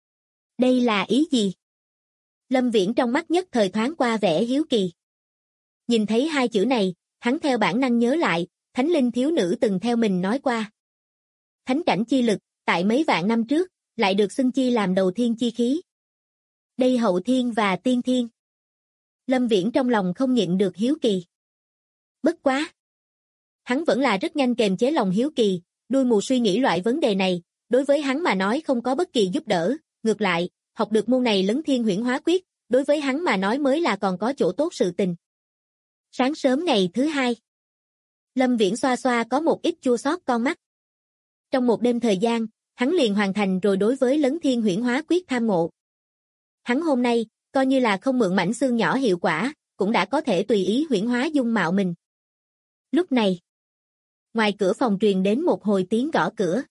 Đây là ý gì? Lâm Viễn trong mắt nhất thời thoáng qua vẻ hiếu kỳ. Nhìn thấy hai chữ này, hắn theo bản năng nhớ lại, Thánh Linh thiếu nữ từng theo mình nói qua. Thánh cảnh chi lực, tại mấy vạn năm trước, lại được xưng chi làm đầu thiên chi khí. Đây hậu thiên và tiên thiên. Lâm Viễn trong lòng không nhịn được hiếu kỳ. Bất quá. Hắn vẫn là rất nhanh kềm chế lòng hiếu kỳ, đuôi mù suy nghĩ loại vấn đề này, đối với hắn mà nói không có bất kỳ giúp đỡ, ngược lại, học được môn này Lấn Thiên Huyễn Hóa Quyết, đối với hắn mà nói mới là còn có chỗ tốt sự tình. Sáng sớm ngày thứ hai, Lâm Viễn xoa xoa có một ít chua xót con mắt. Trong một đêm thời gian, hắn liền hoàn thành rồi đối với Lấn Thiên Huyễn Hóa Quyết tham ngộ. Hắn hôm nay, coi như là không mượn mảnh xương nhỏ hiệu quả, cũng đã có thể tùy ý huyễn hóa dung mạo mình. Lúc này, ngoài cửa phòng truyền đến một hồi tiếng gõ cửa.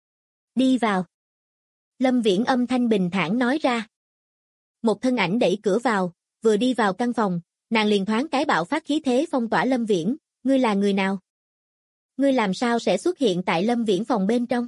Đi vào. Lâm Viễn âm thanh bình thản nói ra. Một thân ảnh đẩy cửa vào, vừa đi vào căn phòng, nàng liền thoáng cái bạo phát khí thế phong tỏa Lâm Viễn, ngươi là người nào? Ngươi làm sao sẽ xuất hiện tại Lâm Viễn phòng bên trong?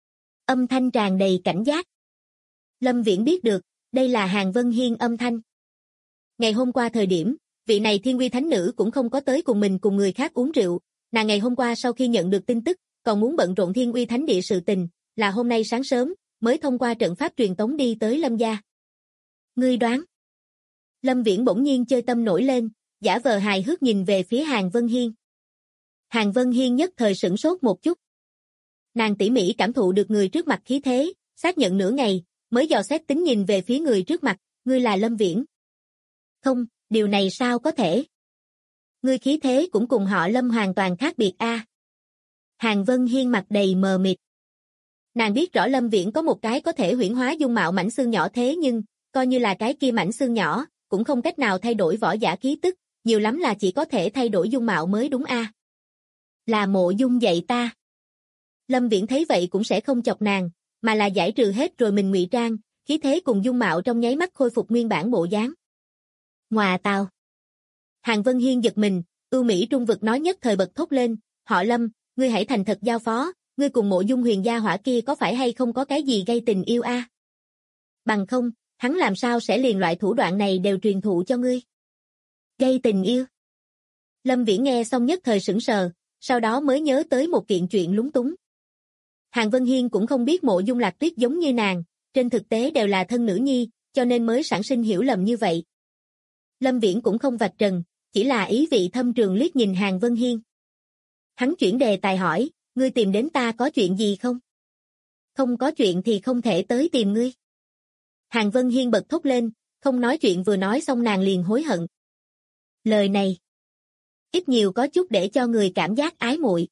Âm thanh tràn đầy cảnh giác. Lâm Viễn biết được, đây là Hàn Vân Hiên âm thanh. Ngày hôm qua thời điểm, vị này Thiên Uy Thánh Nữ cũng không có tới cùng mình cùng người khác uống rượu, nàng ngày hôm qua sau khi nhận được tin tức, còn muốn bận rộn Thiên Uy Thánh Địa sự tình, là hôm nay sáng sớm, mới thông qua trận pháp truyền tống đi tới Lâm gia. Ngươi đoán? Lâm Viễn bỗng nhiên chơi tâm nổi lên, giả vờ hài hước nhìn về phía Hàn Vân Hiên. Hàn Vân Hiên nhất thời sửng sốt một chút. Nàng tỉ mỉ cảm thụ được người trước mặt khí thế, xác nhận nửa ngày, mới dò xét tính nhìn về phía người trước mặt, ngươi là Lâm Viễn. Không, điều này sao có thể? Ngươi khí thế cũng cùng họ Lâm hoàn toàn khác biệt a. Hàn Vân Hiên mặt đầy mờ mịt. Nàng biết rõ Lâm Viễn có một cái có thể huyễn hóa dung mạo mảnh xương nhỏ thế nhưng, coi như là cái kia mảnh xương nhỏ, cũng không cách nào thay đổi võ giả khí tức, nhiều lắm là chỉ có thể thay đổi dung mạo mới đúng a. Là Mộ Dung dạy ta. Lâm Viễn thấy vậy cũng sẽ không chọc nàng, mà là giải trừ hết rồi mình ngụy trang, khí thế cùng dung mạo trong nháy mắt khôi phục nguyên bản bộ dáng. Ngoà tào. Hàn Vân Hiên giật mình, ưu mỹ trung vực nói nhất thời bật thốt lên, họ Lâm, ngươi hãy thành thật giao phó, ngươi cùng Mộ Dung huyền gia hỏa kia có phải hay không có cái gì gây tình yêu a? Bằng không, hắn làm sao sẽ liền loại thủ đoạn này đều truyền thụ cho ngươi? Gây tình yêu? Lâm Viễn nghe xong nhất thời sững sờ, sau đó mới nhớ tới một kiện chuyện lúng túng. Hàn Vân Hiên cũng không biết Mộ Dung Lạc Tuyết giống như nàng, trên thực tế đều là thân nữ nhi, cho nên mới sản sinh hiểu lầm như vậy. Lâm Viễn cũng không vạch trần, chỉ là ý vị thâm trường liếc nhìn Hàn Vân Hiên. Hắn chuyển đề tài hỏi, ngươi tìm đến ta có chuyện gì không? Không có chuyện thì không thể tới tìm ngươi. Hàn Vân Hiên bật thốt lên, không nói chuyện vừa nói xong nàng liền hối hận. Lời này, ít nhiều có chút để cho người cảm giác ái muội.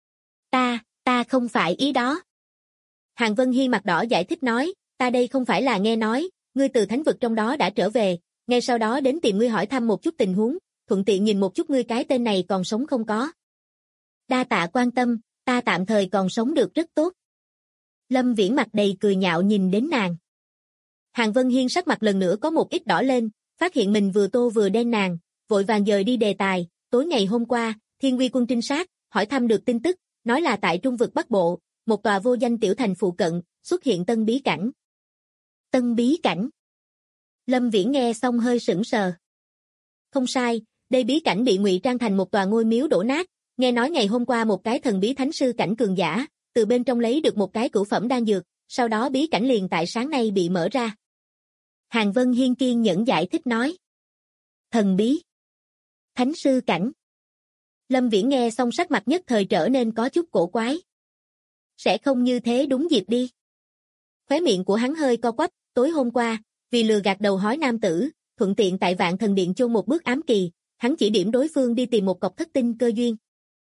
Ta không phải ý đó. Hàn Vân Hiên mặt đỏ giải thích nói, ta đây không phải là nghe nói, ngươi từ thánh vực trong đó đã trở về, ngay sau đó đến tìm ngươi hỏi thăm một chút tình huống, thuận tiện nhìn một chút ngươi cái tên này còn sống không có. Đa tạ quan tâm, ta tạm thời còn sống được rất tốt. Lâm Viễn mặt đầy cười nhạo nhìn đến nàng. Hàn Vân Hiên sắc mặt lần nữa có một ít đỏ lên, phát hiện mình vừa tô vừa đen nàng, vội vàng dời đi đề tài, tối ngày hôm qua, Thiên Uy quân trinh sát, hỏi thăm được tin tức, nói là tại Trung vực Bắc Bộ, một tòa vô danh tiểu thành phụ cận, xuất hiện tân bí cảnh. Tân bí cảnh? Lâm Viễn nghe xong hơi sững sờ. Không sai, đây bí cảnh bị ngụy trang thành một tòa ngôi miếu đổ nát, nghe nói ngày hôm qua một cái thần bí thánh sư cảnh cường giả, từ bên trong lấy được một cái cửu phẩm đan dược, sau đó bí cảnh liền tại sáng nay bị mở ra. Hàn Vân Hiên kiên nhẫn giải thích nói. Thần bí? Thánh sư cảnh? Lâm Viễn nghe xong sắc mặt nhất thời trở nên có chút cổ quái. Sẽ không như thế đúng dịp đi. Khóe miệng của hắn hơi co quắp, tối hôm qua, vì lừa gạt đầu hói nam tử, thuận tiện tại Vạn Thần Điện chôn một bước ám kỳ, hắn chỉ điểm đối phương đi tìm một cọc thất tinh cơ duyên.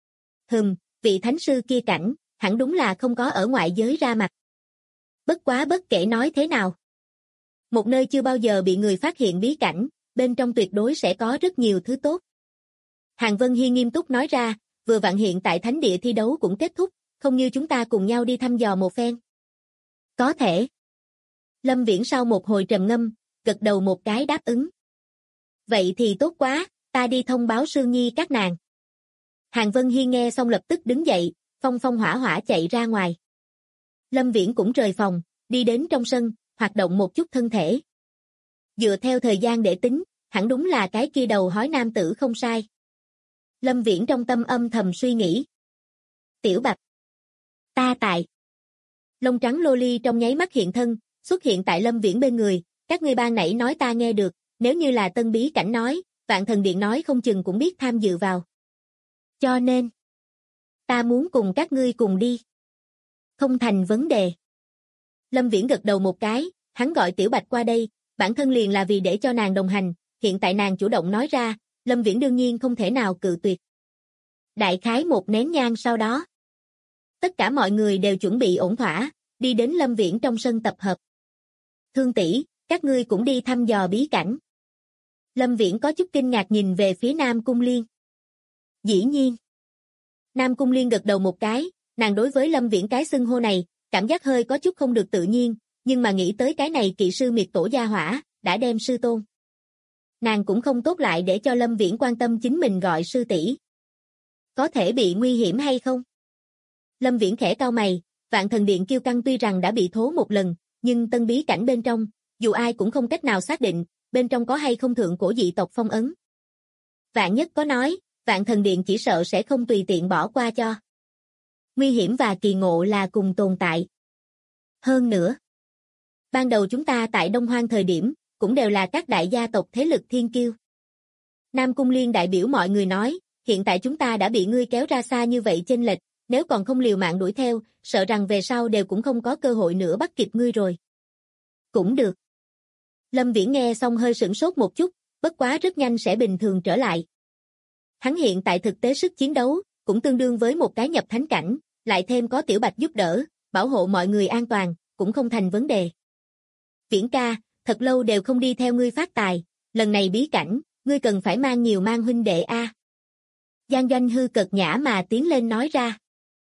Vị thánh sư kia cảnh, hẳn đúng là không có ở ngoại giới ra mặt. Bất quá bất kể nói thế nào. Một nơi chưa bao giờ bị người phát hiện bí cảnh, bên trong tuyệt đối sẽ có rất nhiều thứ tốt. Hàn Vân Hiên nghiêm túc nói ra, vừa vặn hiện tại thánh địa thi đấu cũng kết thúc, không như chúng ta cùng nhau đi thăm dò một phen. Có thể. Lâm Viễn sau một hồi trầm ngâm, gật đầu một cái đáp ứng. Vậy thì tốt quá, ta đi thông báo Sương Nhi các nàng. Hàn Vân Hiên nghe xong lập tức đứng dậy, phong phong hỏa hỏa chạy ra ngoài. Lâm Viễn cũng rời phòng, đi đến trong sân, hoạt động một chút thân thể. Dựa theo thời gian để tính, hẳn đúng là cái kia đầu hói nam tử không sai. Lâm Viễn trong tâm âm thầm suy nghĩ. Tiểu Bạch. Ta tại. Lông trắng loli trong nháy mắt hiện thân, xuất hiện tại Lâm Viễn bên người, các ngươi ban nãy nói ta nghe được, nếu như là tân bí cảnh nói, Vạn Thần Điện nói không chừng cũng biết tham dự vào. Cho nên, ta muốn cùng các ngươi cùng đi. Không thành vấn đề. Lâm Viễn gật đầu một cái, hắn gọi Tiểu Bạch qua đây, bản thân liền là vì để cho nàng đồng hành, hiện tại nàng chủ động nói ra, Lâm Viễn đương nhiên không thể nào cự tuyệt. Đại khái một nén nhang sau đó, tất cả mọi người đều chuẩn bị ổn thỏa, đi đến Lâm Viễn trong sân tập hợp. Thương tỷ, các ngươi cũng đi thăm dò bí cảnh. Lâm Viễn có chút kinh ngạc nhìn về phía Nam Cung Liên. Dĩ nhiên. Nam Cung Liên gật đầu một cái, nàng đối với Lâm Viễn cái xưng hô này, cảm giác hơi có chút không được tự nhiên, nhưng mà nghĩ tới cái này kỵ sư miệt tổ gia hỏa, đã đem sư tôn. Nàng cũng không tốt lại để cho Lâm Viễn quan tâm chính mình gọi sư tỷ. Có thể bị nguy hiểm hay không? Lâm Viễn khẽ cau mày, Vạn Thần Điện kiêu căng tuy rằng đã bị thố một lần, nhưng tân bí cảnh bên trong, dù ai cũng không cách nào xác định, bên trong có hay không thượng cổ dị tộc phong ấn. Vạn nhất có nói, Vạn Thần Điện chỉ sợ sẽ không tùy tiện bỏ qua cho. Nguy hiểm và kỳ ngộ là cùng tồn tại. Hơn nữa, ban đầu chúng ta tại Đông Hoang thời điểm, cũng đều là các đại gia tộc thế lực thiên kiêu. Nam Cung Liên đại biểu mọi người nói, hiện tại chúng ta đã bị ngươi kéo ra xa như vậy chênh lệch, nếu còn không liều mạng đuổi theo, sợ rằng về sau đều cũng không có cơ hội nữa bắt kịp ngươi rồi. Cũng được. Lâm Viễn nghe xong hơi sửng sốt một chút, bất quá rất nhanh sẽ bình thường trở lại. Hắn hiện tại thực tế sức chiến đấu, cũng tương đương với một cái nhập thánh cảnh, lại thêm có Tiểu Bạch giúp đỡ, bảo hộ mọi người an toàn, cũng không thành vấn đề. Viễn ca, thật lâu đều không đi theo ngươi phát tài, lần này bí cảnh, ngươi cần phải mang nhiều mang huynh đệ a. Giang Doanh Hư cợt nhã mà tiến lên nói ra.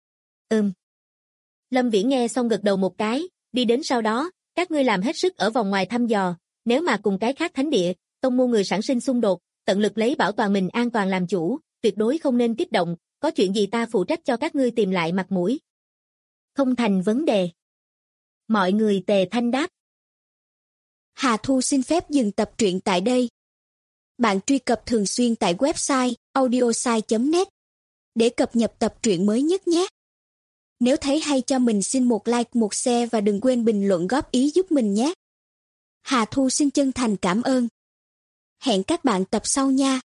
Lâm Viễn nghe xong gật đầu một cái, đi đến sau đó, các ngươi làm hết sức ở vòng ngoài thăm dò, nếu mà cùng cái khác thánh địa, tông môn người sản sinh xung đột, tận lực lấy bảo toàn mình an toàn làm chủ, tuyệt đối không nên kích động, có chuyện gì ta phụ trách cho các ngươi tìm lại mặt mũi. Không thành vấn đề. Mọi người tề thanh đáp.
Hà Thu xin phép dừng tập truyện tại đây. Bạn truy cập thường xuyên tại website audiosai.net để cập nhật tập truyện mới nhất nhé. Nếu thấy hay cho mình xin một like, một share và đừng quên bình luận góp ý giúp mình nhé. Hà Thu xin chân thành cảm ơn. Hẹn các bạn tập sau nha.